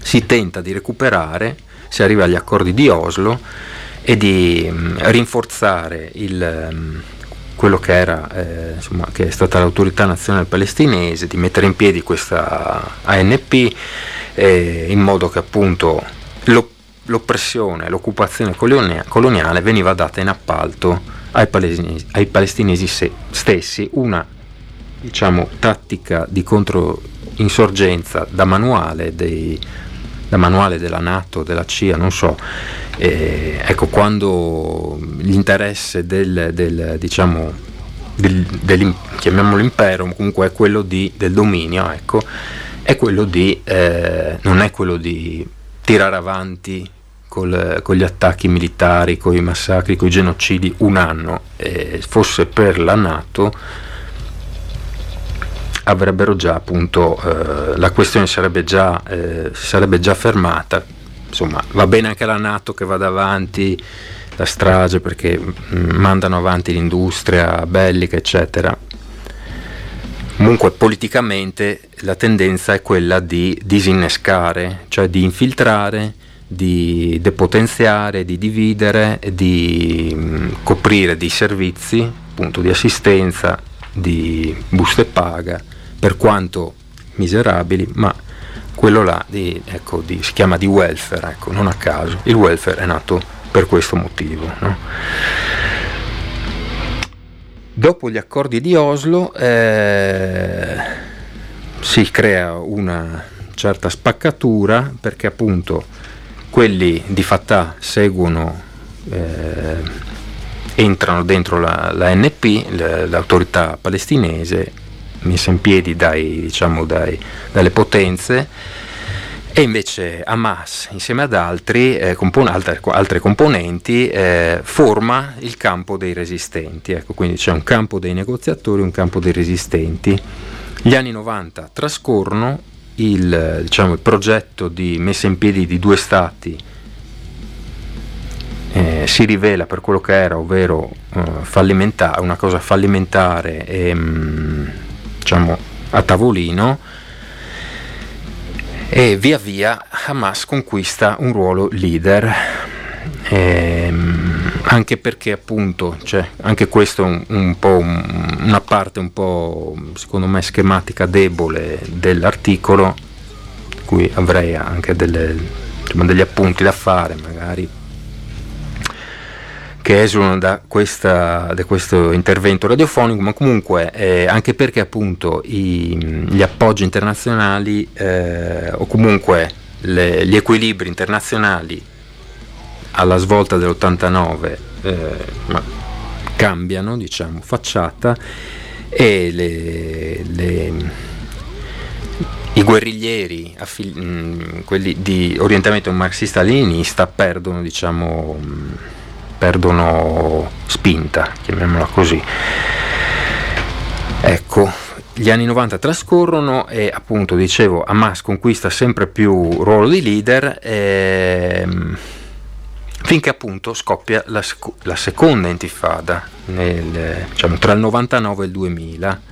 si tenta di recuperare, si arriva agli accordi di Oslo e di mh, rinforzare il, mh, quello che era eh, insomma, che è stata l'autorità nazionale palestinese, di mettere in piedi questa A N P eh, in modo che appunto lo, l'oppressione, l'occupazione colonia, coloniale veniva data in appalto ai palestinesi, ai palestinesi se, stessi, una diciamo tattica di controinsorgenza da manuale dei da manuale della NATO, della C I A, non so, eh, ecco, quando l'interesse del, del diciamo del, del, chiamiamolo impero, comunque è quello di, del dominio, ecco, è quello di eh, non è quello di tirare avanti col, con gli attacchi militari, con i massacri, con i genocidi un anno, eh, fosse per la NATO avrebbero già appunto eh, la questione sarebbe già eh, sarebbe già fermata. Insomma, va bene anche la NATO che vada avanti la strage perché mh, mandano avanti l'industria bellica eccetera. Comunque politicamente la tendenza è quella di disinnescare, cioè di infiltrare, di depotenziare, di dividere, di mh, coprire di servizi, appunto di assistenza, di buste paga, per quanto miserabili, ma quello là di, ecco, di, si chiama di welfare, ecco, non a caso il welfare è nato per questo motivo, no? Dopo gli accordi di Oslo eh, si crea una certa spaccatura perché appunto quelli di Fatah seguono eh, entrano dentro la, la A N P, l'autorità palestinese messa in piedi dai, diciamo, dai, dalle potenze, e invece Hamas insieme ad altri, eh, compon- altre, altre componenti eh, forma il campo dei resistenti, ecco, quindi c'è un campo dei negoziatori, un campo dei resistenti. Gli anni novanta trascorrono, il, diciamo, il progetto di messa in piedi di due stati Eh, si rivela per quello che era, ovvero eh, fallimentare, una cosa fallimentare e mh, diciamo a tavolino, e via via Hamas conquista un ruolo leader, e, mh, anche perché appunto cioè, anche questo è un, un po' un, una parte un po' secondo me schematica debole dell'articolo, cui avrei anche delle, diciamo, degli appunti da fare magari, che esulano da, questa, da questo intervento radiofonico, ma comunque eh, anche perché appunto i, gli appoggi internazionali eh, o comunque le, gli equilibri internazionali alla svolta dell'ottantanove eh, ma cambiano, diciamo, facciata, e le, le, i guerriglieri affili- mh, quelli di orientamento marxista-leninista perdono, diciamo, mh, perdono spinta, chiamiamola così. Ecco, gli anni novanta trascorrono e appunto dicevo Hamas conquista sempre più ruolo di leader ehm, finché appunto scoppia la, la seconda intifada nel, diciamo, tra il novantanove e il duemila.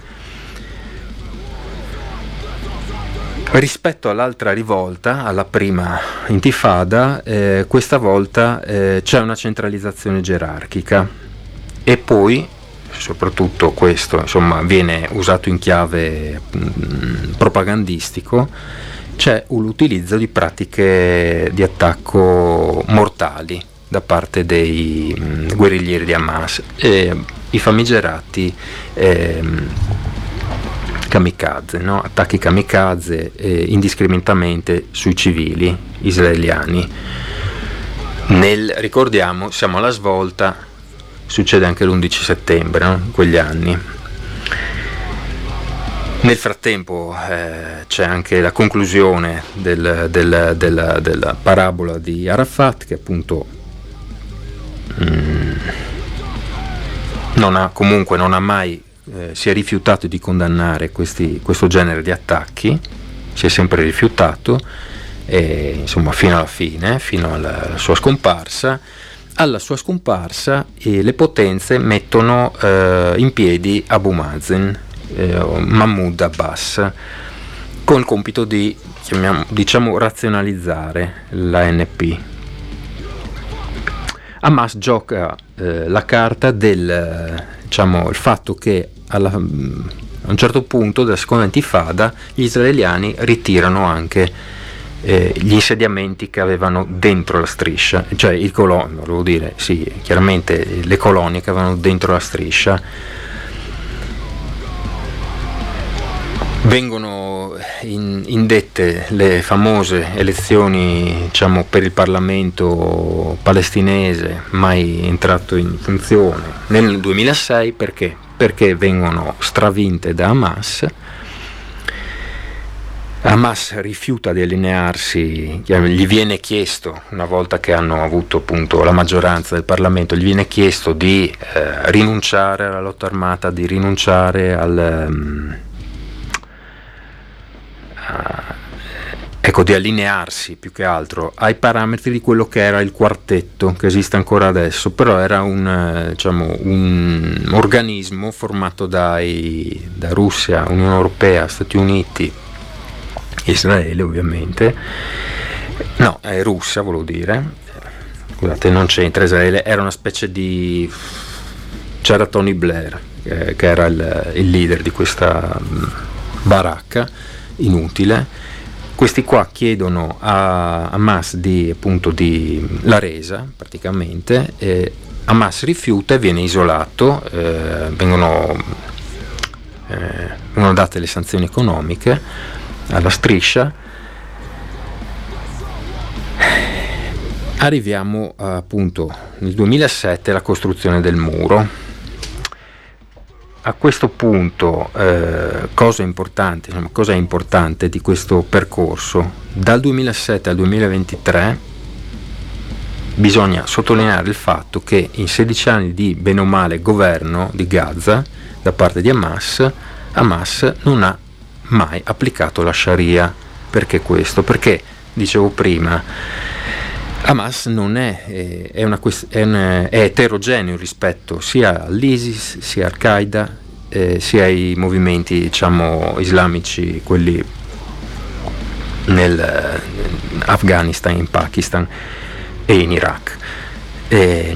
Rispetto all'altra rivolta, alla prima intifada, eh, questa volta eh, c'è una centralizzazione gerarchica, e poi soprattutto questo insomma viene usato in chiave mh, propagandistico, c'è l'utilizzo di pratiche di attacco mortali da parte dei mh, guerriglieri di Hamas, eh, i famigerati eh, kamikaze, no? Attacchi kamikaze eh, indiscriminatamente sui civili israeliani. Nel, ricordiamo, siamo alla svolta, succede anche l'undici settembre, no? In quegli anni. Nel frattempo eh, c'è anche la conclusione del, del, della, della parabola di Arafat, che appunto mh, non ha, comunque non ha mai Eh, si è rifiutato di condannare questi, questo genere di attacchi, si è sempre rifiutato, e, insomma, fino alla fine, fino alla, alla sua scomparsa. Alla sua scomparsa eh, le potenze mettono eh, in piedi Abu Mazen, eh, Mahmoud Abbas, con il compito di, chiamiamo, diciamo, razionalizzare l'A N P. Hamas gioca eh, la carta del, diciamo, il fatto che alla, a un certo punto della seconda intifada gli israeliani ritirano anche eh, gli insediamenti che avevano dentro la striscia, cioè i coloni, volevo dire, sì, chiaramente le colonie che avevano dentro la striscia. Vengono in, indette le famose elezioni, diciamo, per il Parlamento palestinese, mai entrato in funzione nel duemilasei. Perché? Perché vengono stravinte da Hamas. Hamas rifiuta di allinearsi, gli viene chiesto, una volta che hanno avuto appunto la maggioranza del Parlamento, gli viene chiesto di eh, rinunciare alla lotta armata, di rinunciare al... Um, ecco, di allinearsi più che altro ai parametri di quello che era il quartetto, che esiste ancora adesso, però era un, diciamo, un organismo formato dai, da Russia, Unione Europea, Stati Uniti, Israele ovviamente, no, è Russia volevo dire, scusate, non c'entra Israele, era una specie di... c'era Tony Blair, eh, che era il, il leader di questa baracca inutile. Questi qua chiedono a Hamas di, appunto, di la resa praticamente, e Hamas rifiuta e viene isolato, eh, vengono, eh, vengono date le sanzioni economiche alla striscia. Arriviamo appunto nel duemilasette alla costruzione del muro. A questo punto, eh, cosa importante, insomma, cosa è importante di questo percorso? Dal duemilasette al duemilaventitré bisogna sottolineare il fatto che in sedici anni di bene o male governo di Gaza da parte di Hamas, Hamas non ha mai applicato la Sharia. Perché questo? Perché, dicevo prima, Hamas non è, è, una, è, un, è eterogeneo rispetto sia all'ISIS, sia Al-Qaeda, eh, sia ai movimenti, diciamo, islamici, quelli nel in Afghanistan, in Pakistan e in Iraq. E,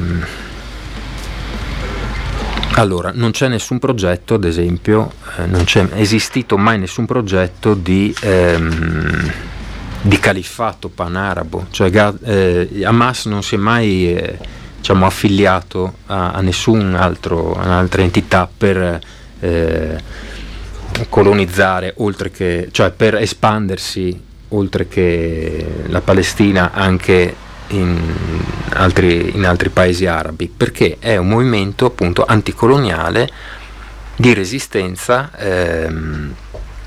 allora, non c'è nessun progetto, ad esempio, eh, non c'è esistito mai nessun progetto di... Ehm, di califfato panarabo, cioè eh, Hamas non si è mai eh, diciamo, affiliato a, a nessun altro, a un'altra entità per eh, colonizzare, oltre che, cioè per espandersi oltre che la Palestina anche in altri, in altri paesi arabi, perché è un movimento appunto anticoloniale di resistenza ehm,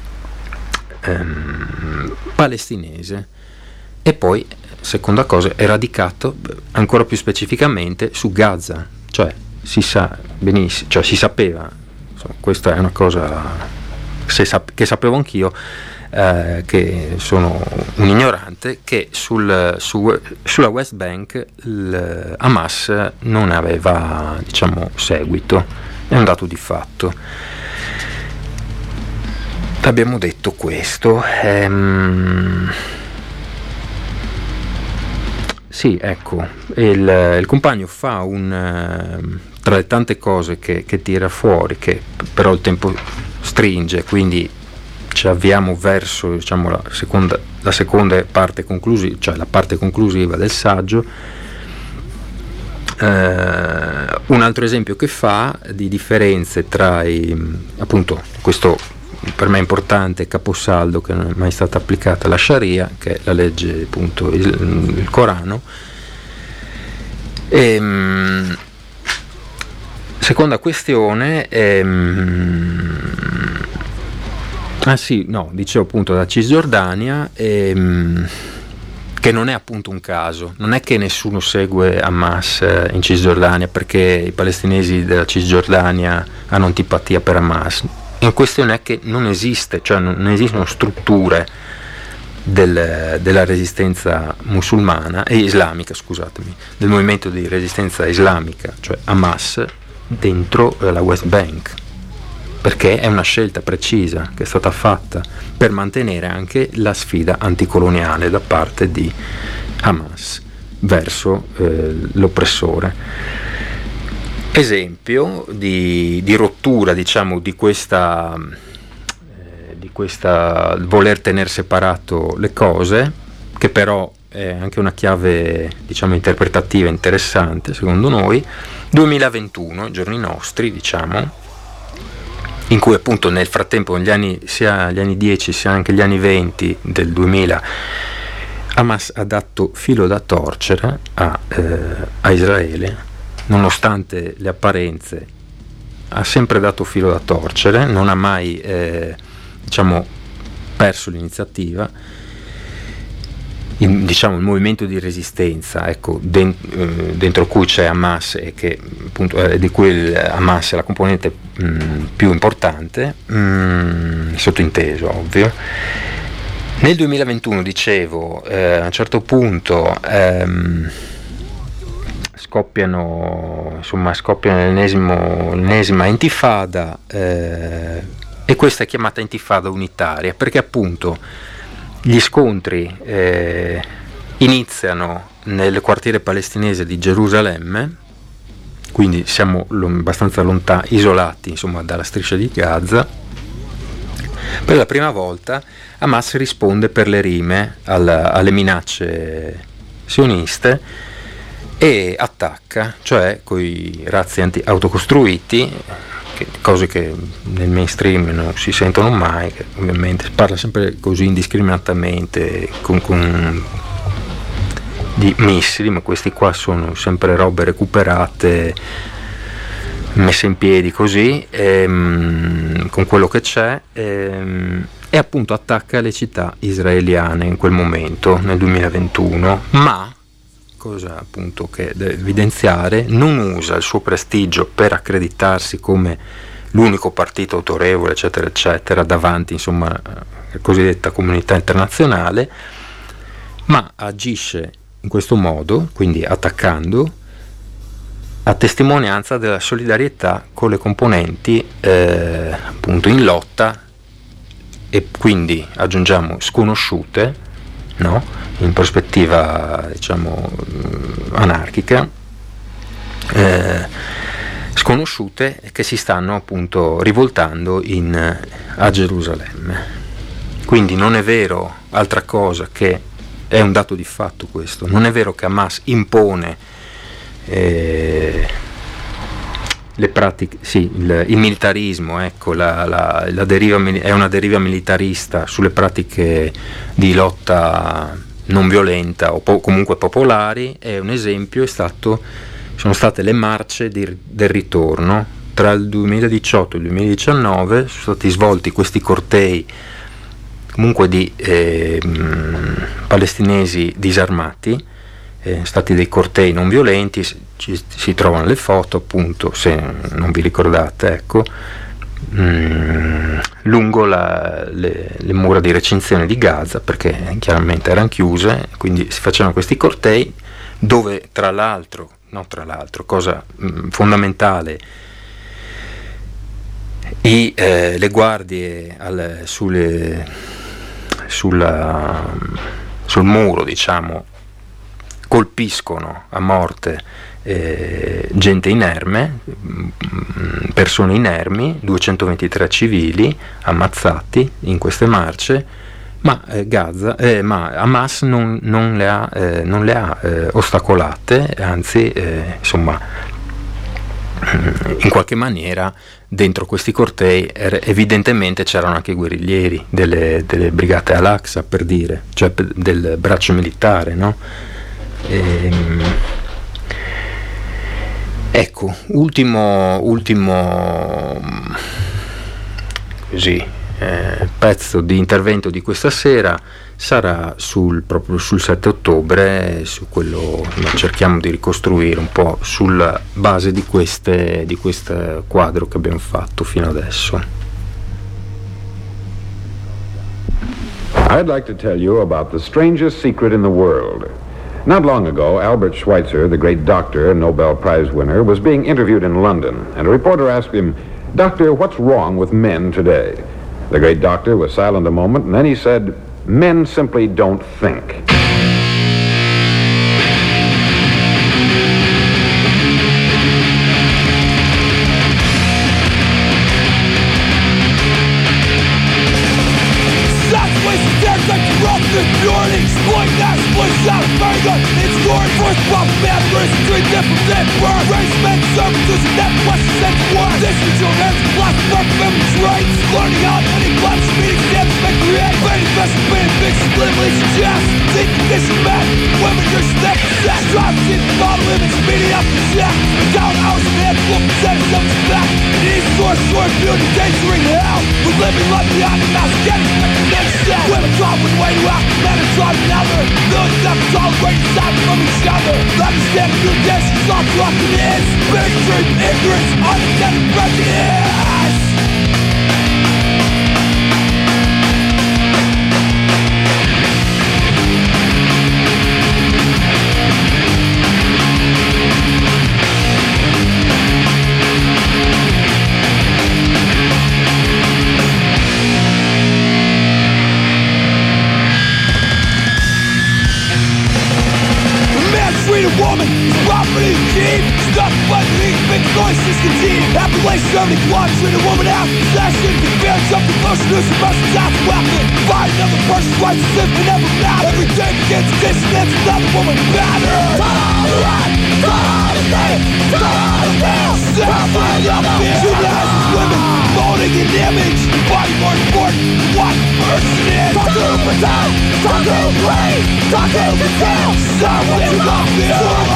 ehm, palestinese. E poi, seconda cosa, è radicato ancora più specificamente su Gaza, cioè si sa benissimo, cioè si sapeva, insomma, questa è una cosa se sap- che sapevo anch'io, eh, che sono un ignorante, che sul, su, sulla West Bank il Hamas non aveva, diciamo, seguito, è un dato di fatto. Abbiamo detto questo. Ehm, sì, ecco, il, il compagno fa un, tra le tante cose che, che tira fuori, che però il tempo stringe, quindi ci avviamo verso, diciamo, la seconda, la seconda parte conclusiva, cioè la parte conclusiva del saggio. Eh, un altro esempio che fa di differenze tra i, appunto, questo per me importante caposaldo che non è mai stata applicata, la Sharia, che è la legge, appunto, il, il Corano. E, seconda questione, ehm, ah sì, no, dicevo appunto la Cisgiordania, ehm, che non è appunto un caso, non è che nessuno segue Hamas in Cisgiordania perché i palestinesi della Cisgiordania hanno antipatia per Hamas. In questione è che non esiste, cioè non esistono strutture del, della resistenza musulmana e islamica, scusatemi, del movimento di resistenza islamica, cioè Hamas, dentro la West Bank. perché è una scelta precisa che è stata fatta per mantenere anche la sfida anticoloniale da parte di Hamas verso eh, l'oppressore. Esempio di, di rottura, diciamo, di questa, eh, di questa voler tenere separato le cose, che però è anche una chiave, diciamo, interpretativa interessante secondo noi. duemilaventuno, i giorni nostri, diciamo, in cui appunto nel frattempo, negli anni, sia gli anni dieci sia anche gli anni venti del duemila, Hamas ha dato filo da torcere a, eh, a Israele, nonostante le apparenze, ha sempre dato filo da torcere, non ha mai eh, diciamo perso l'iniziativa. Il, diciamo il movimento di resistenza, ecco, dent, eh, dentro cui c'è Hamas e che appunto eh, di cui il Hamas è la componente mh, più importante, mh, sottointeso ovvio. Nel duemilaventuno, dicevo, eh, a un certo punto ehm, scoppiano insomma scoppia l'ennesima intifada, eh, e questa è chiamata intifada unitaria perché appunto gli scontri eh, iniziano nel quartiere palestinese di Gerusalemme, quindi siamo abbastanza lontani, isolati insomma dalla striscia di Gaza. Per la prima volta Hamas risponde per le rime alla, alle minacce sioniste e attacca, cioè con i razzi anti- autocostruiti, che, cose che nel mainstream non si sentono mai, che ovviamente si parla sempre così indiscriminatamente con, con di missili, ma questi qua sono sempre robe recuperate, messe in piedi così, ehm, con quello che c'è, ehm, e appunto attacca le città israeliane in quel momento, nel duemilaventuno, ma cosa appunto che deve evidenziare, non usa il suo prestigio per accreditarsi come l'unico partito autorevole eccetera eccetera davanti insomma alla cosiddetta comunità internazionale, ma agisce in questo modo, quindi attaccando, a testimonianza della solidarietà con le componenti eh, appunto in lotta, e quindi aggiungiamo sconosciute, no? In prospettiva diciamo anarchica, eh, sconosciute, che si stanno appunto rivoltando in, a Gerusalemme. Quindi non è vero altra cosa che è un dato di fatto questo, non è vero che Hamas impone eh, le pratiche, sì, il, il militarismo, ecco, la, la, la deriva, è una deriva militarista sulle pratiche di lotta non violenta o po- comunque popolari. È un esempio, è stato, sono state le marce di, del ritorno tra il duemiladiciotto e il duemiladiciannove, sono stati svolti questi cortei comunque di eh, mh, palestinesi disarmati, eh, stati dei cortei non violenti, ci, si trovano le foto appunto, se non vi ricordate, ecco, mh, lungo la, le, le mura di recinzione di Gaza, perché chiaramente erano chiuse, quindi si facevano questi cortei dove tra l'altro, no tra l'altro, cosa mh, fondamentale, I, eh, le guardie al, sulle, sulla, sul muro, diciamo, colpiscono a morte eh, gente inerme, persone inermi, duecentoventitré civili ammazzati in queste marce, ma eh, Gaza, eh, ma Hamas non, non le ha, eh, non le ha eh, ostacolate, anzi eh, insomma in qualche maniera dentro questi cortei evidentemente c'erano anche guerriglieri delle, delle brigate Al-Aqsa, per dire, cioè del braccio militare, no? Ehm, ecco, ultimo ultimo così eh, pezzo di intervento di questa sera sarà sul, proprio sul sette ottobre, su quello cerchiamo di ricostruire un po' sulla base di queste di questo quadro che abbiamo fatto fino adesso. I'd like to tell you about the strangest secret in the world. Not long ago, Albert Schweitzer, the great doctor and Nobel Prize winner, was being interviewed in London, and a reporter asked him, "Doctor, what's wrong with men today?" The great doctor was silent a moment, and then he said, "Men simply don't think." Exploit that splits out of anger. It's glory for its proper man. Race between different dead bird. Race men services and that questions and war. This is your hands, last mark feminine traits. Learning how any class meeting stands to make create. Fading best of being big, subliminally suggest. Deep conditioned men, women, your step sex. Drive to see the model image, speeding up the check. Down hours and heads, look and set us up to back. It is source, short, beauty, endangering hell. We're living like behind the mouse, getting the next step. Women drop with way to act, men are driving another. Millions never tolerate aside from each other. Understand your dance is not rocking is. Bigotry, ignorance, unintended prejudice. Woman, property, cheap, stuff by the big voices contain. Appellation serving one, treat a woman out, possession, compare something close to suppressions as a weapon. Find another person's rights as if they never matter. Every day begins dissonance, another woman battered. Tolerant, tolerant, tolerant, self-made up fear. Humanizes women, molding an image, body more important than what a person is. Talk to pretend, talk to play, talk to conceal. Start what you love me.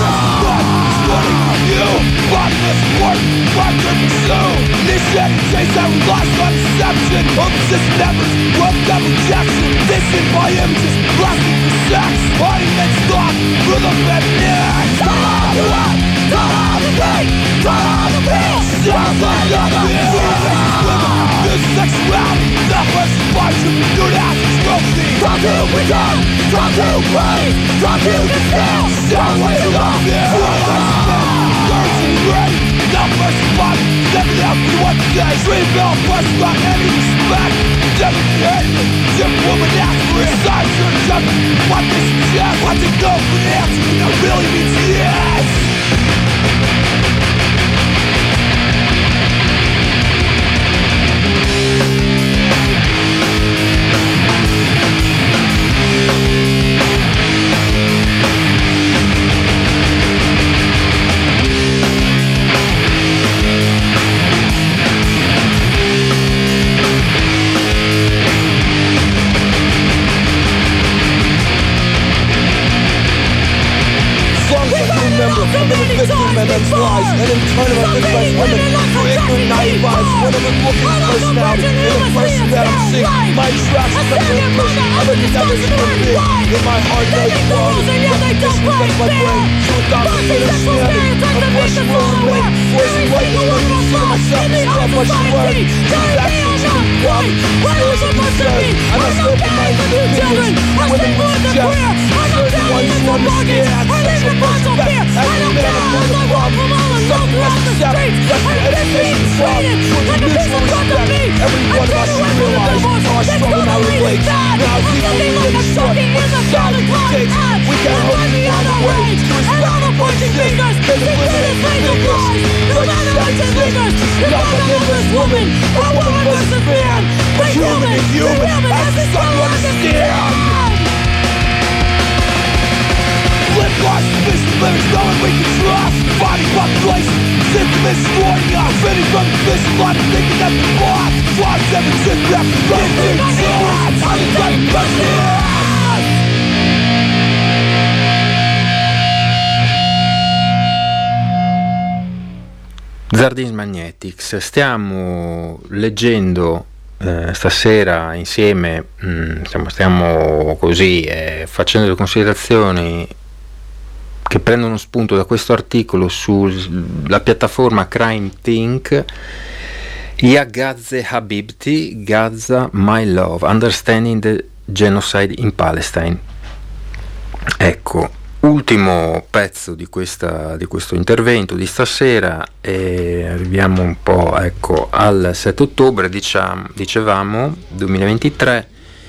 You, bodiless work, right to pursue. Initiating chase that relies on deception. Persistent efforts, wealth of rejection. Distant by images, lasting for sex. Hiding men's thought through the feminine. Turn on the way, turn on the way, turn on the bill. Sounds like nothing. Use sexuality, not person finds you. Do that as trophy. Talk to pretend, talk to play, talk to conceal. Sounds like you love me. Great, not person body, never left me what to say. Dream bell, person got any respect. Never created, different woman asked for it. Side shirt, jumping, what this is yes. What to go for the answer, when it really means yes. And then flies, and in turn of our midwest women for ignorant naive eyes. One of them looking personality in the person that I'm seeing. My tracks is the person of a never human being. In my heart there is wrong, but this affects my brain. To adopt an understanding of flesh and will remain. Forcing light to look and see myself as love what she learned. These actions should be wrong. Still as it says, I must open my opinions. Women would suggest certain ones who understand sexual perspective as a man upon the problem. Something must accept that the education problem with mutual respect. Every one of us should realize our struggle now relates. Now deeply within the struck, solid takes, we can look for the way to respect the bullshit that is limited fingers. Like seven six, not an endless woman, a woman versus man, but human to human, as the sun will understand. Live life, suspicious limits, no one we can trust. Body population, system is destroying us. Fitting from the vision line, thinking that the boss drives every system after running through us. Unintended business. Zardins Magnetics, stiamo leggendo eh, stasera insieme, mh, stiamo, stiamo così eh, facendo le considerazioni che prendono spunto da questo articolo sulla piattaforma Crime Think. Ya Ghazi Habibti, Gaza My Love, Understanding the Genocide in Palestine. Ecco, ultimo pezzo di, questa, di questo intervento di stasera, e arriviamo un po', ecco, al sette ottobre, diciamo, dicevamo duemilaventitré.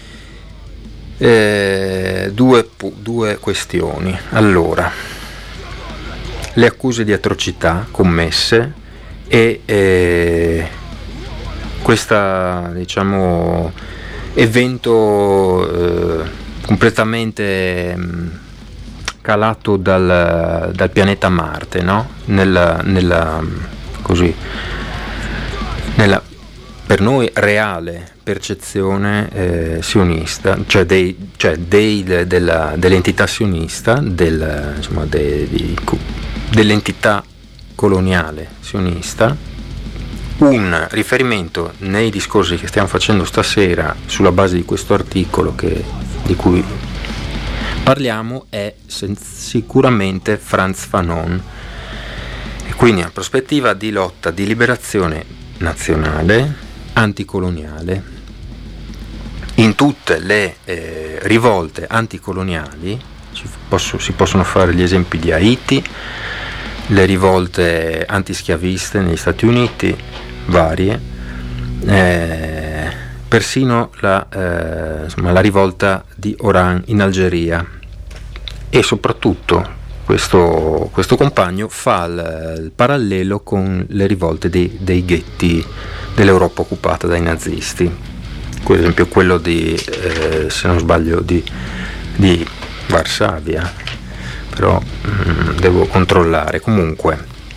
Eh, due, due questioni. Allora, le accuse di atrocità commesse e eh, questa, diciamo, evento eh, completamente mh, calato dal, dal pianeta Marte, no? Nella, nella, così, nella per noi reale percezione eh, sionista, cioè, dei, cioè dei, de, della, dell'entità sionista, del, insomma, de, di, dell'entità coloniale sionista. Un riferimento nei discorsi che stiamo facendo stasera sulla base di questo articolo che, di cui parliamo è sicuramente Frantz Fanon, e quindi una prospettiva di lotta, di liberazione nazionale, anticoloniale. In tutte le eh, rivolte anticoloniali ci posso, si possono fare gli esempi di Haiti, le rivolte antischiaviste negli Stati Uniti, varie, eh, persino la, eh, insomma, la rivolta di Oran in Algeria, e soprattutto questo, questo compagno fa il, il parallelo con le rivolte dei, dei ghetti dell'Europa occupata dai nazisti, per esempio quello di, eh, se non sbaglio, di, di Varsavia, però mh, devo controllare. Comunque,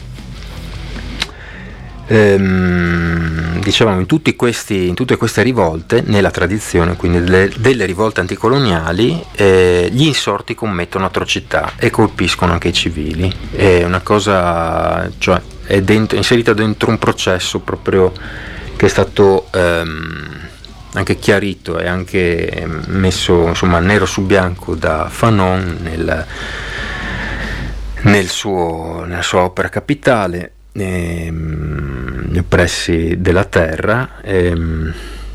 ehm, dicevamo, in, tutti questi, in tutte queste rivolte, nella tradizione quindi delle, delle rivolte anticoloniali, eh, gli insorti commettono atrocità e colpiscono anche i civili. È una cosa, cioè, è dentro, inserita dentro un processo proprio che è stato ehm, anche chiarito e anche messo, insomma, nero su bianco da Fanon nel, nel suo, nella sua opera capitale, ehm, nei pressi della terra. Ehm,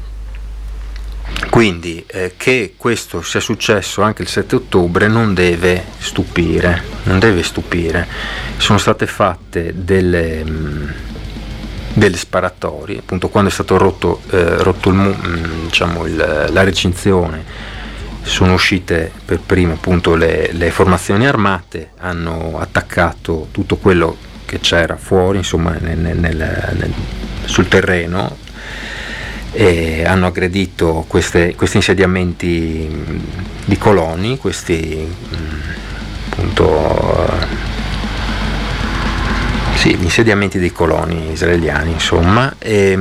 quindi eh, che questo sia successo anche il sette ottobre non deve stupire, non deve stupire. Sono state fatte delle, mh, delle sparatorie, appunto, quando è stato rotto, eh, rotto il, mh, diciamo il, la recinzione. Sono uscite per prime, appunto, le, le formazioni armate, hanno attaccato tutto quello che c'era fuori, insomma, nel, nel, nel, sul terreno, e hanno aggredito queste, questi insediamenti di coloni, questi appunto sì, gli insediamenti dei coloni israeliani, insomma, e,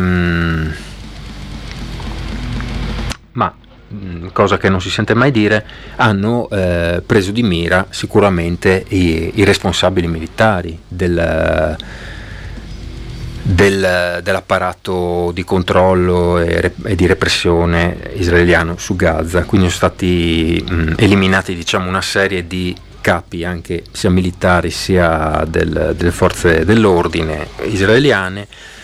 ma cosa che non si sente mai dire, hanno eh, preso di mira sicuramente i, i responsabili militari del, del, dell'apparato di controllo e, e di repressione israeliano su Gaza. Quindi sono stati mh, eliminati, diciamo, una serie di capi, anche sia militari sia del, delle forze dell'ordine israeliane.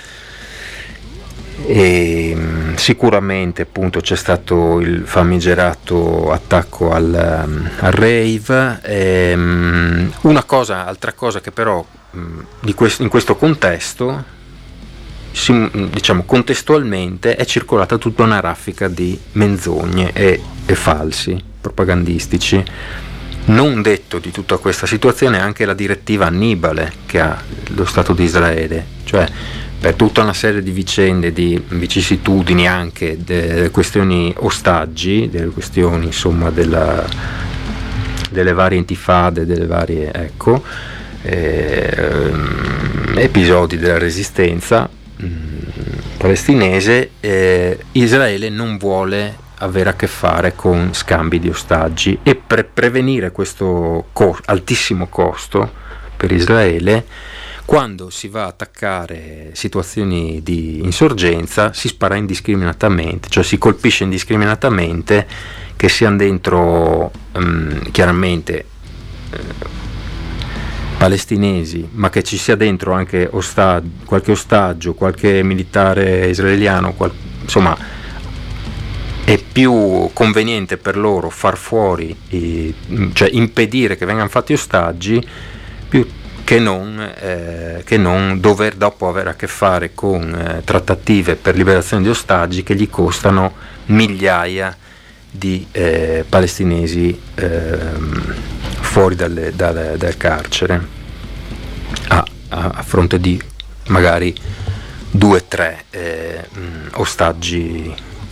E mh, sicuramente, appunto, c'è stato il famigerato attacco al, um, al rave. E, mh, una cosa, altra cosa che però mh, di quest- in questo contesto, si, mh, diciamo contestualmente, è circolata tutta una raffica di menzogne e, e falsi propagandistici. Non detto di tutta questa situazione anche la direttiva Annibale che ha lo Stato di Israele, cioè per tutta una serie di vicende, di vicissitudini, anche delle questioni ostaggi, delle questioni, insomma, della, delle varie intifade, delle varie, ecco, eh, episodi della resistenza mh, palestinese. eh, Israele non vuole avere a che fare con scambi di ostaggi, e per prevenire questo co- altissimo costo per Israele, quando si va a attaccare situazioni di insorgenza si spara indiscriminatamente, cioè si colpisce indiscriminatamente, che siano dentro um, chiaramente eh, palestinesi, ma che ci sia dentro anche ostag- qualche ostaggio, qualche militare israeliano, qual- insomma è più conveniente per loro far fuori, i, cioè impedire che vengano fatti ostaggi, più che non, eh, che non dover dopo avere a che fare con eh, trattative per liberazione di ostaggi che gli costano migliaia di eh, palestinesi eh, fuori dalle, dalle, dal carcere, a, a, a fronte di magari due o tre eh, ostaggi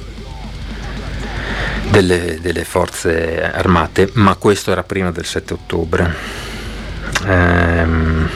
delle, delle forze armate, ma questo era prima del sette ottobre. Ehm,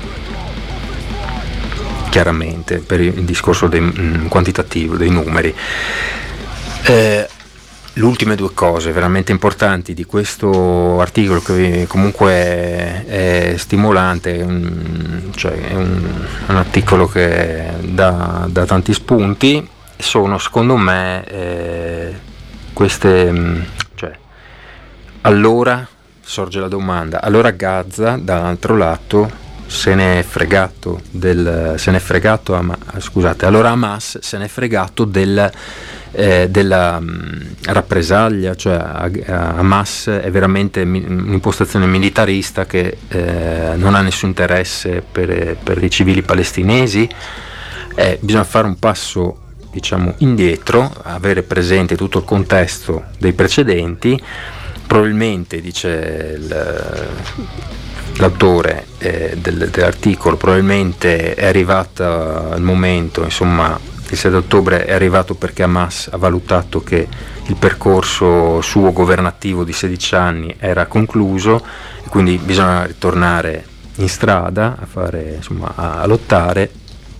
chiaramente per il discorso dei, mh, quantitativo dei numeri. Eh, le ultime due cose veramente importanti di questo articolo, che comunque è, è stimolante, un, cioè è un, un articolo che dà, dà tanti spunti, sono secondo me eh, queste, mh, cioè allora sorge la domanda, allora Gaza dall'altro lato se ne è fregato del se ne è fregato scusate allora Hamas se ne è fregato del, eh, della mh, rappresaglia, cioè Hamas è veramente un'impostazione militarista che eh, non ha nessun interesse per, per i civili palestinesi. Eh, bisogna fare un passo, diciamo, indietro, avere presente tutto il contesto dei precedenti. Probabilmente, dice il, l'autore eh, del, dell'articolo, probabilmente è arrivato il momento, insomma il sette ottobre è arrivato perché Hamas ha valutato che il percorso suo governativo di sedici anni era concluso e quindi bisogna ritornare in strada a fare, insomma, a lottare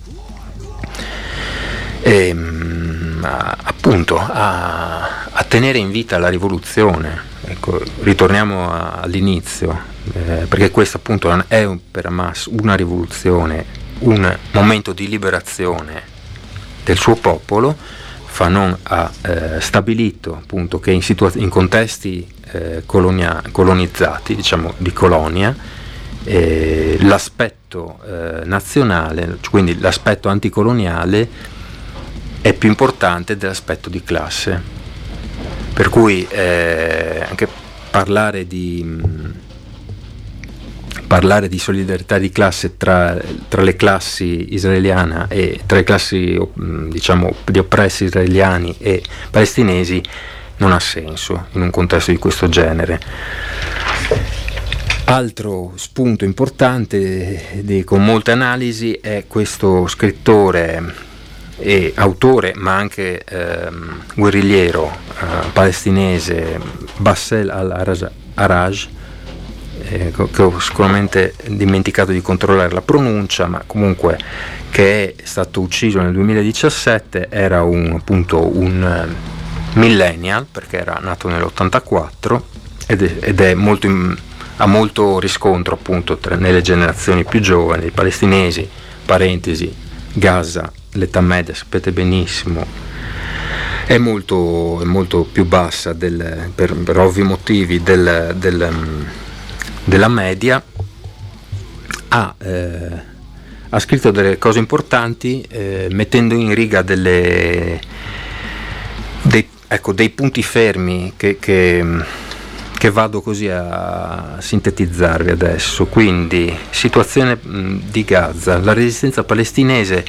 e a, appunto a, a tenere in vita la rivoluzione. Ecco, ritorniamo a, all'inizio, eh, perché questa appunto è un, per Hamas una rivoluzione, un momento di liberazione del suo popolo. Fanon ha eh, stabilito appunto che in, situa- in contesti eh, colonia- colonizzati, diciamo di colonia, eh, l'aspetto eh, nazionale, quindi l'aspetto anticoloniale, è più importante dell'aspetto di classe. Per cui eh, anche parlare di mh, parlare di solidarietà di classe tra, tra le classi israeliana e tra le classi mh, diciamo di oppressi israeliani e palestinesi non ha senso in un contesto di questo genere. Altro spunto importante di, con molte analisi è questo scrittore e autore ma anche ehm, guerrigliero eh, palestinese Bassel al-Araj, eh, che ho sicuramente dimenticato di controllare la pronuncia, ma comunque che è stato ucciso nel duemiladiciassette. Era un, appunto un millennial, perché era nato nell'ottantaquattro ed è, ed è molto in, ha molto riscontro appunto tra, nelle generazioni più giovani, i palestinesi, parentesi, Gaza, l'età media, sapete benissimo, è molto, è molto più bassa del, per, per ovvi motivi del, del, della media. Ha, eh, ha scritto delle cose importanti, eh, mettendo in riga delle, dei, ecco, dei punti fermi che, che, che vado così a sintetizzarvi adesso. Quindi, situazione mh, di Gaza, la resistenza palestinese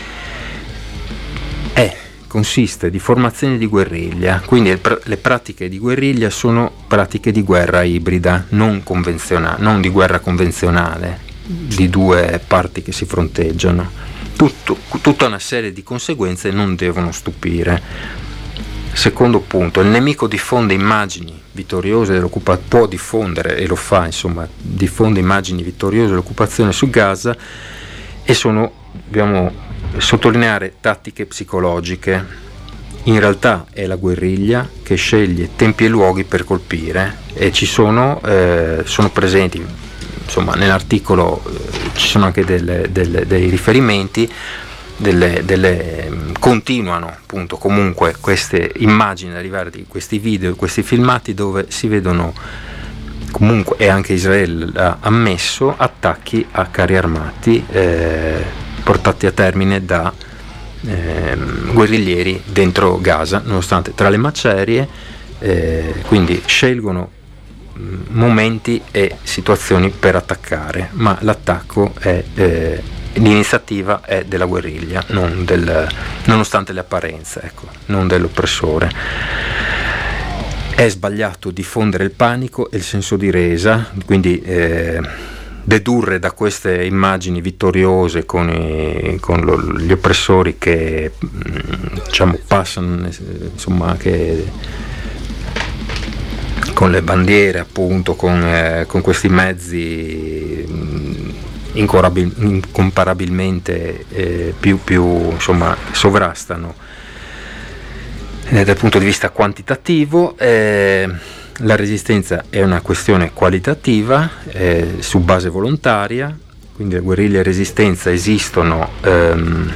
è, consiste di formazioni di guerriglia, quindi pr- le pratiche di guerriglia sono pratiche di guerra ibrida, non convenzionale, non di guerra convenzionale, di due parti che si fronteggiano. Tutto, tutta una serie di conseguenze non devono stupire. Secondo punto, il nemico diffonde immagini vittoriose dell'occupazione, può diffondere, e lo fa, insomma, diffonde immagini vittoriose dell'occupazione su Gaza, e sono, dobbiamo sottolineare, tattiche psicologiche. In realtà è la guerriglia che sceglie tempi e luoghi per colpire, e ci sono, eh, sono presenti, insomma, nell'articolo eh, ci sono anche delle, delle, dei riferimenti, delle, delle continuano appunto comunque queste immagini ad arrivare, di questi video, questi filmati dove si vedono comunque, e anche Israele ha ammesso, attacchi a carri armati eh, portati a termine da eh, guerriglieri dentro Gaza, nonostante tra le macerie, eh, quindi scelgono momenti e situazioni per attaccare, ma l'attacco è eh, l'iniziativa è della guerriglia, non del, nonostante le apparenze, ecco, non dell'oppressore. È sbagliato diffondere il panico e il senso di resa, quindi eh, dedurre da queste immagini vittoriose con, i, con lo, gli oppressori che diciamo passano, insomma, che con le bandiere, appunto, con, eh, con questi mezzi incorabil- incomparabilmente eh, più, più insomma, sovrastano eh, dal punto di vista quantitativo. Eh, la resistenza è una questione qualitativa, eh, su base volontaria, quindi la guerriglia e resistenza esistono ehm,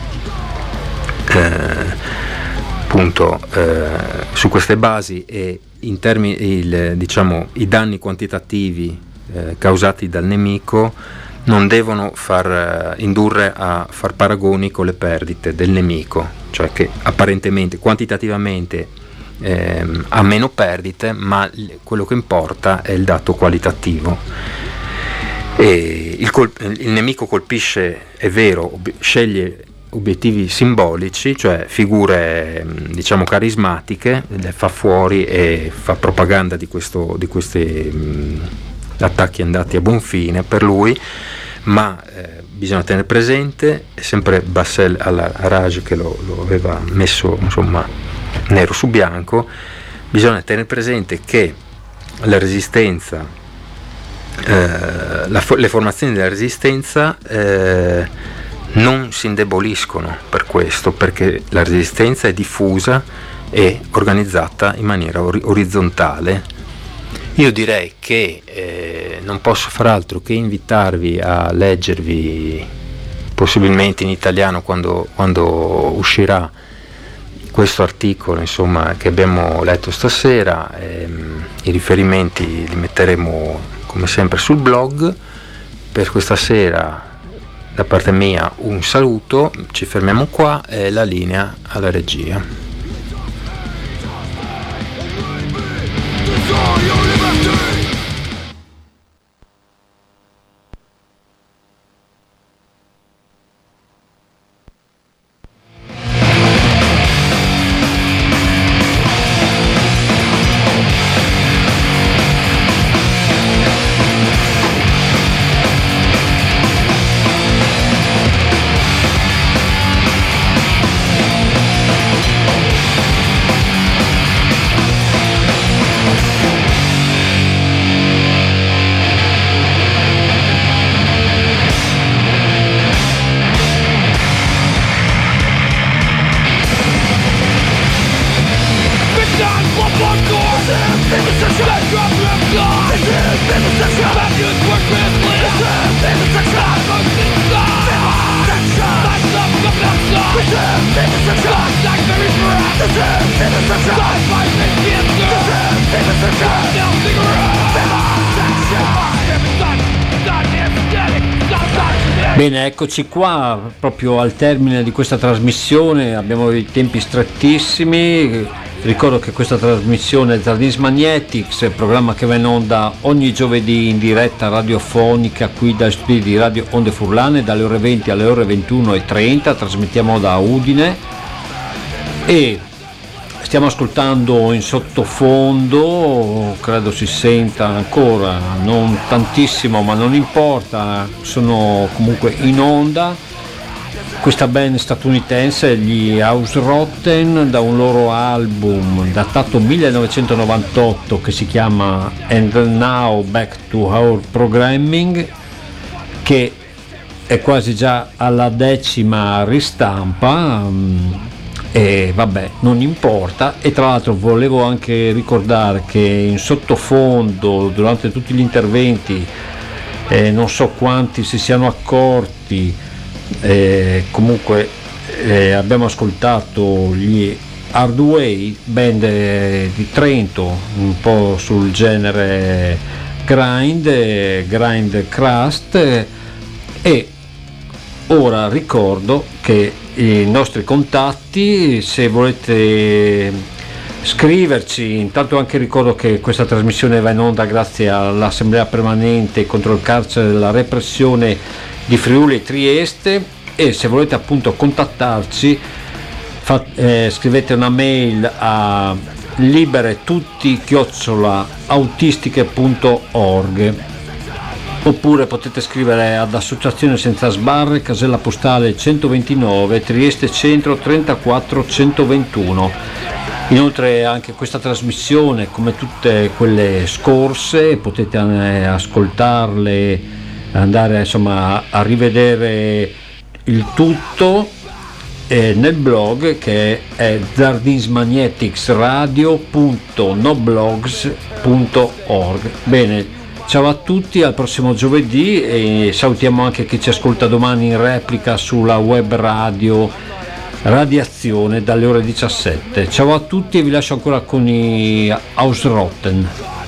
eh, appunto eh, su queste basi, e in termini il, diciamo i danni quantitativi eh, causati dal nemico non devono far eh, indurre a far paragoni con le perdite del nemico, cioè che apparentemente quantitativamente eh, ha meno perdite, ma quello che importa è il dato qualitativo. E il, col- il nemico colpisce, è vero, ob- sceglie obiettivi simbolici, cioè figure diciamo carismatiche, le fa fuori e fa propaganda di, questo, di questi mh, attacchi andati a buon fine per lui, ma eh, bisogna tenere presente, è sempre Bassel al-Araj che lo, lo aveva messo insomma nero su bianco, bisogna tenere presente che la resistenza, eh, la, le formazioni della resistenza eh, non si indeboliscono per questo, perché la resistenza è diffusa e organizzata in maniera or- orizzontale. Io direi che eh, non posso far altro che invitarvi a leggervi, possibilmente in italiano quando, quando uscirà questo articolo, insomma, che abbiamo letto stasera. Ehm, i riferimenti li metteremo come sempre sul blog. Per questa sera da parte mia un saluto, ci fermiamo qua e la linea alla regia. Bene, eccoci qua proprio al termine di questa trasmissione, abbiamo i tempi strettissimi. Ricordo che questa trasmissione è Zardins Magnetics, programma che va in onda ogni giovedì in diretta radiofonica qui dai studi di Radio Onde Furlane dalle ore venti alle ore ventuno e trenta, trasmettiamo da Udine e stiamo ascoltando in sottofondo, credo si senta ancora, non tantissimo ma non importa, sono comunque in onda, questa band statunitense, gli Ausrotten, da un loro album datato millenovecentonovantotto che si chiama And Now Back to Our Programming, che è quasi già alla decima ristampa. E vabbè, non importa. E tra l'altro volevo anche ricordare che in sottofondo durante tutti gli interventi eh, non so quanti si siano accorti, eh, comunque eh, abbiamo ascoltato gli Hardway, band eh, di Trento, un po' sul genere grind, eh, grind crust, eh, e Ora ricordo che i nostri contatti, se volete scriverci, intanto anche ricordo che questa trasmissione va in onda grazie all'Assemblea Permanente contro il carcere e la repressione di Friuli e Trieste, e se volete appunto contattarci fa, eh, scrivete una mail a liberetutti chiocciola autistiche punto org, oppure potete scrivere ad Associazione Senza Sbarre, casella postale centoventinove, Trieste Centro trentaquattro centoventuno. Inoltre anche questa trasmissione, come tutte quelle scorse, potete ascoltarle, andare insomma a rivedere il tutto eh, nel blog, che è zardismagneticsradio punto noblogs punto org. Bene, ciao a tutti, al prossimo giovedì, e salutiamo anche chi ci ascolta domani in replica sulla web radio Radiazione dalle ore diciassette. Ciao a tutti e vi lascio ancora con i Ausrotten.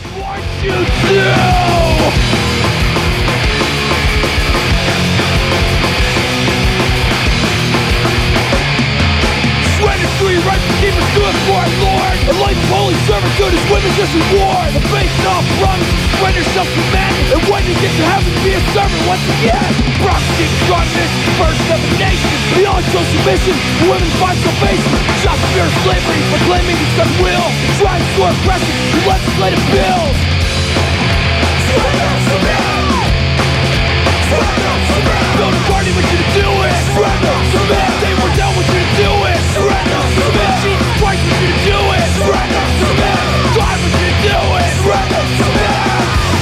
A life of holy servitude is women's just reward. The faith off promise to surrender yourself to men. And when you get to heaven, be a servant once again. Prophecy, drunkenness, first of a nation. The only true submission, the women find salvation. Just fear of slavery, proclaiming it's God's will. Trying to oppression, the legislative bills. Surrender, surrender. Surrender, surrender. Build a party, want you to do it. Surrender, surrender. They were down, want you to do it. Surrender, surrender. Jesus Christ, want you to do it. Surrender, surrender. God, want you to do it. Surrender, surrender.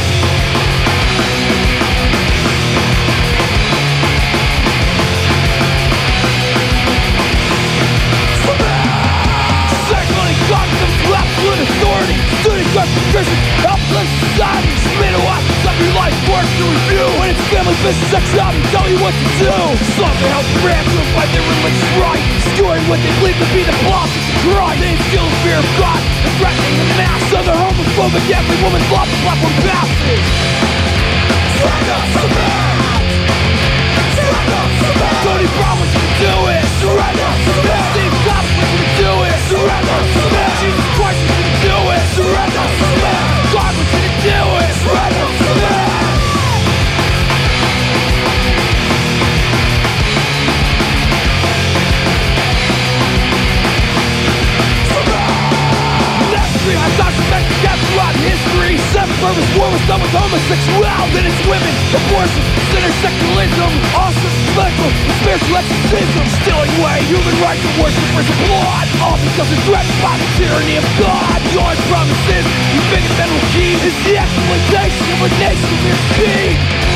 Circling concepts of absolute authority. Student guard from prison, helpless society. Submit a license of your life work to review. When it's family business, sex out and tell you what to do. Some to help grab to find their religious right. Skewing what they believe to be the process of Christ. They instill the fear of God and threatening the mass. Other homophobic every woman's love the platform passes. Surrender, surrender. Surrender, surrender. Tony Brown wants you to do it. Surrender, surrender. Steve Jobs wants you to do it. Surrender, surrender. Jesus Christ wants you to do it. Surrender, surrender. God wants you to do it. Surrender, surrender. I document the death throughout history. Seven purpose war was done with homosexuality and its women. Abortion, intersectionalism, awesome, medical, and spiritual exorcism. Stealing away human rights and worshippers of blood. All because they're threatened by the tyranny of God. The only promise is, the biggest federal key is the exploitation of a nation of their speed.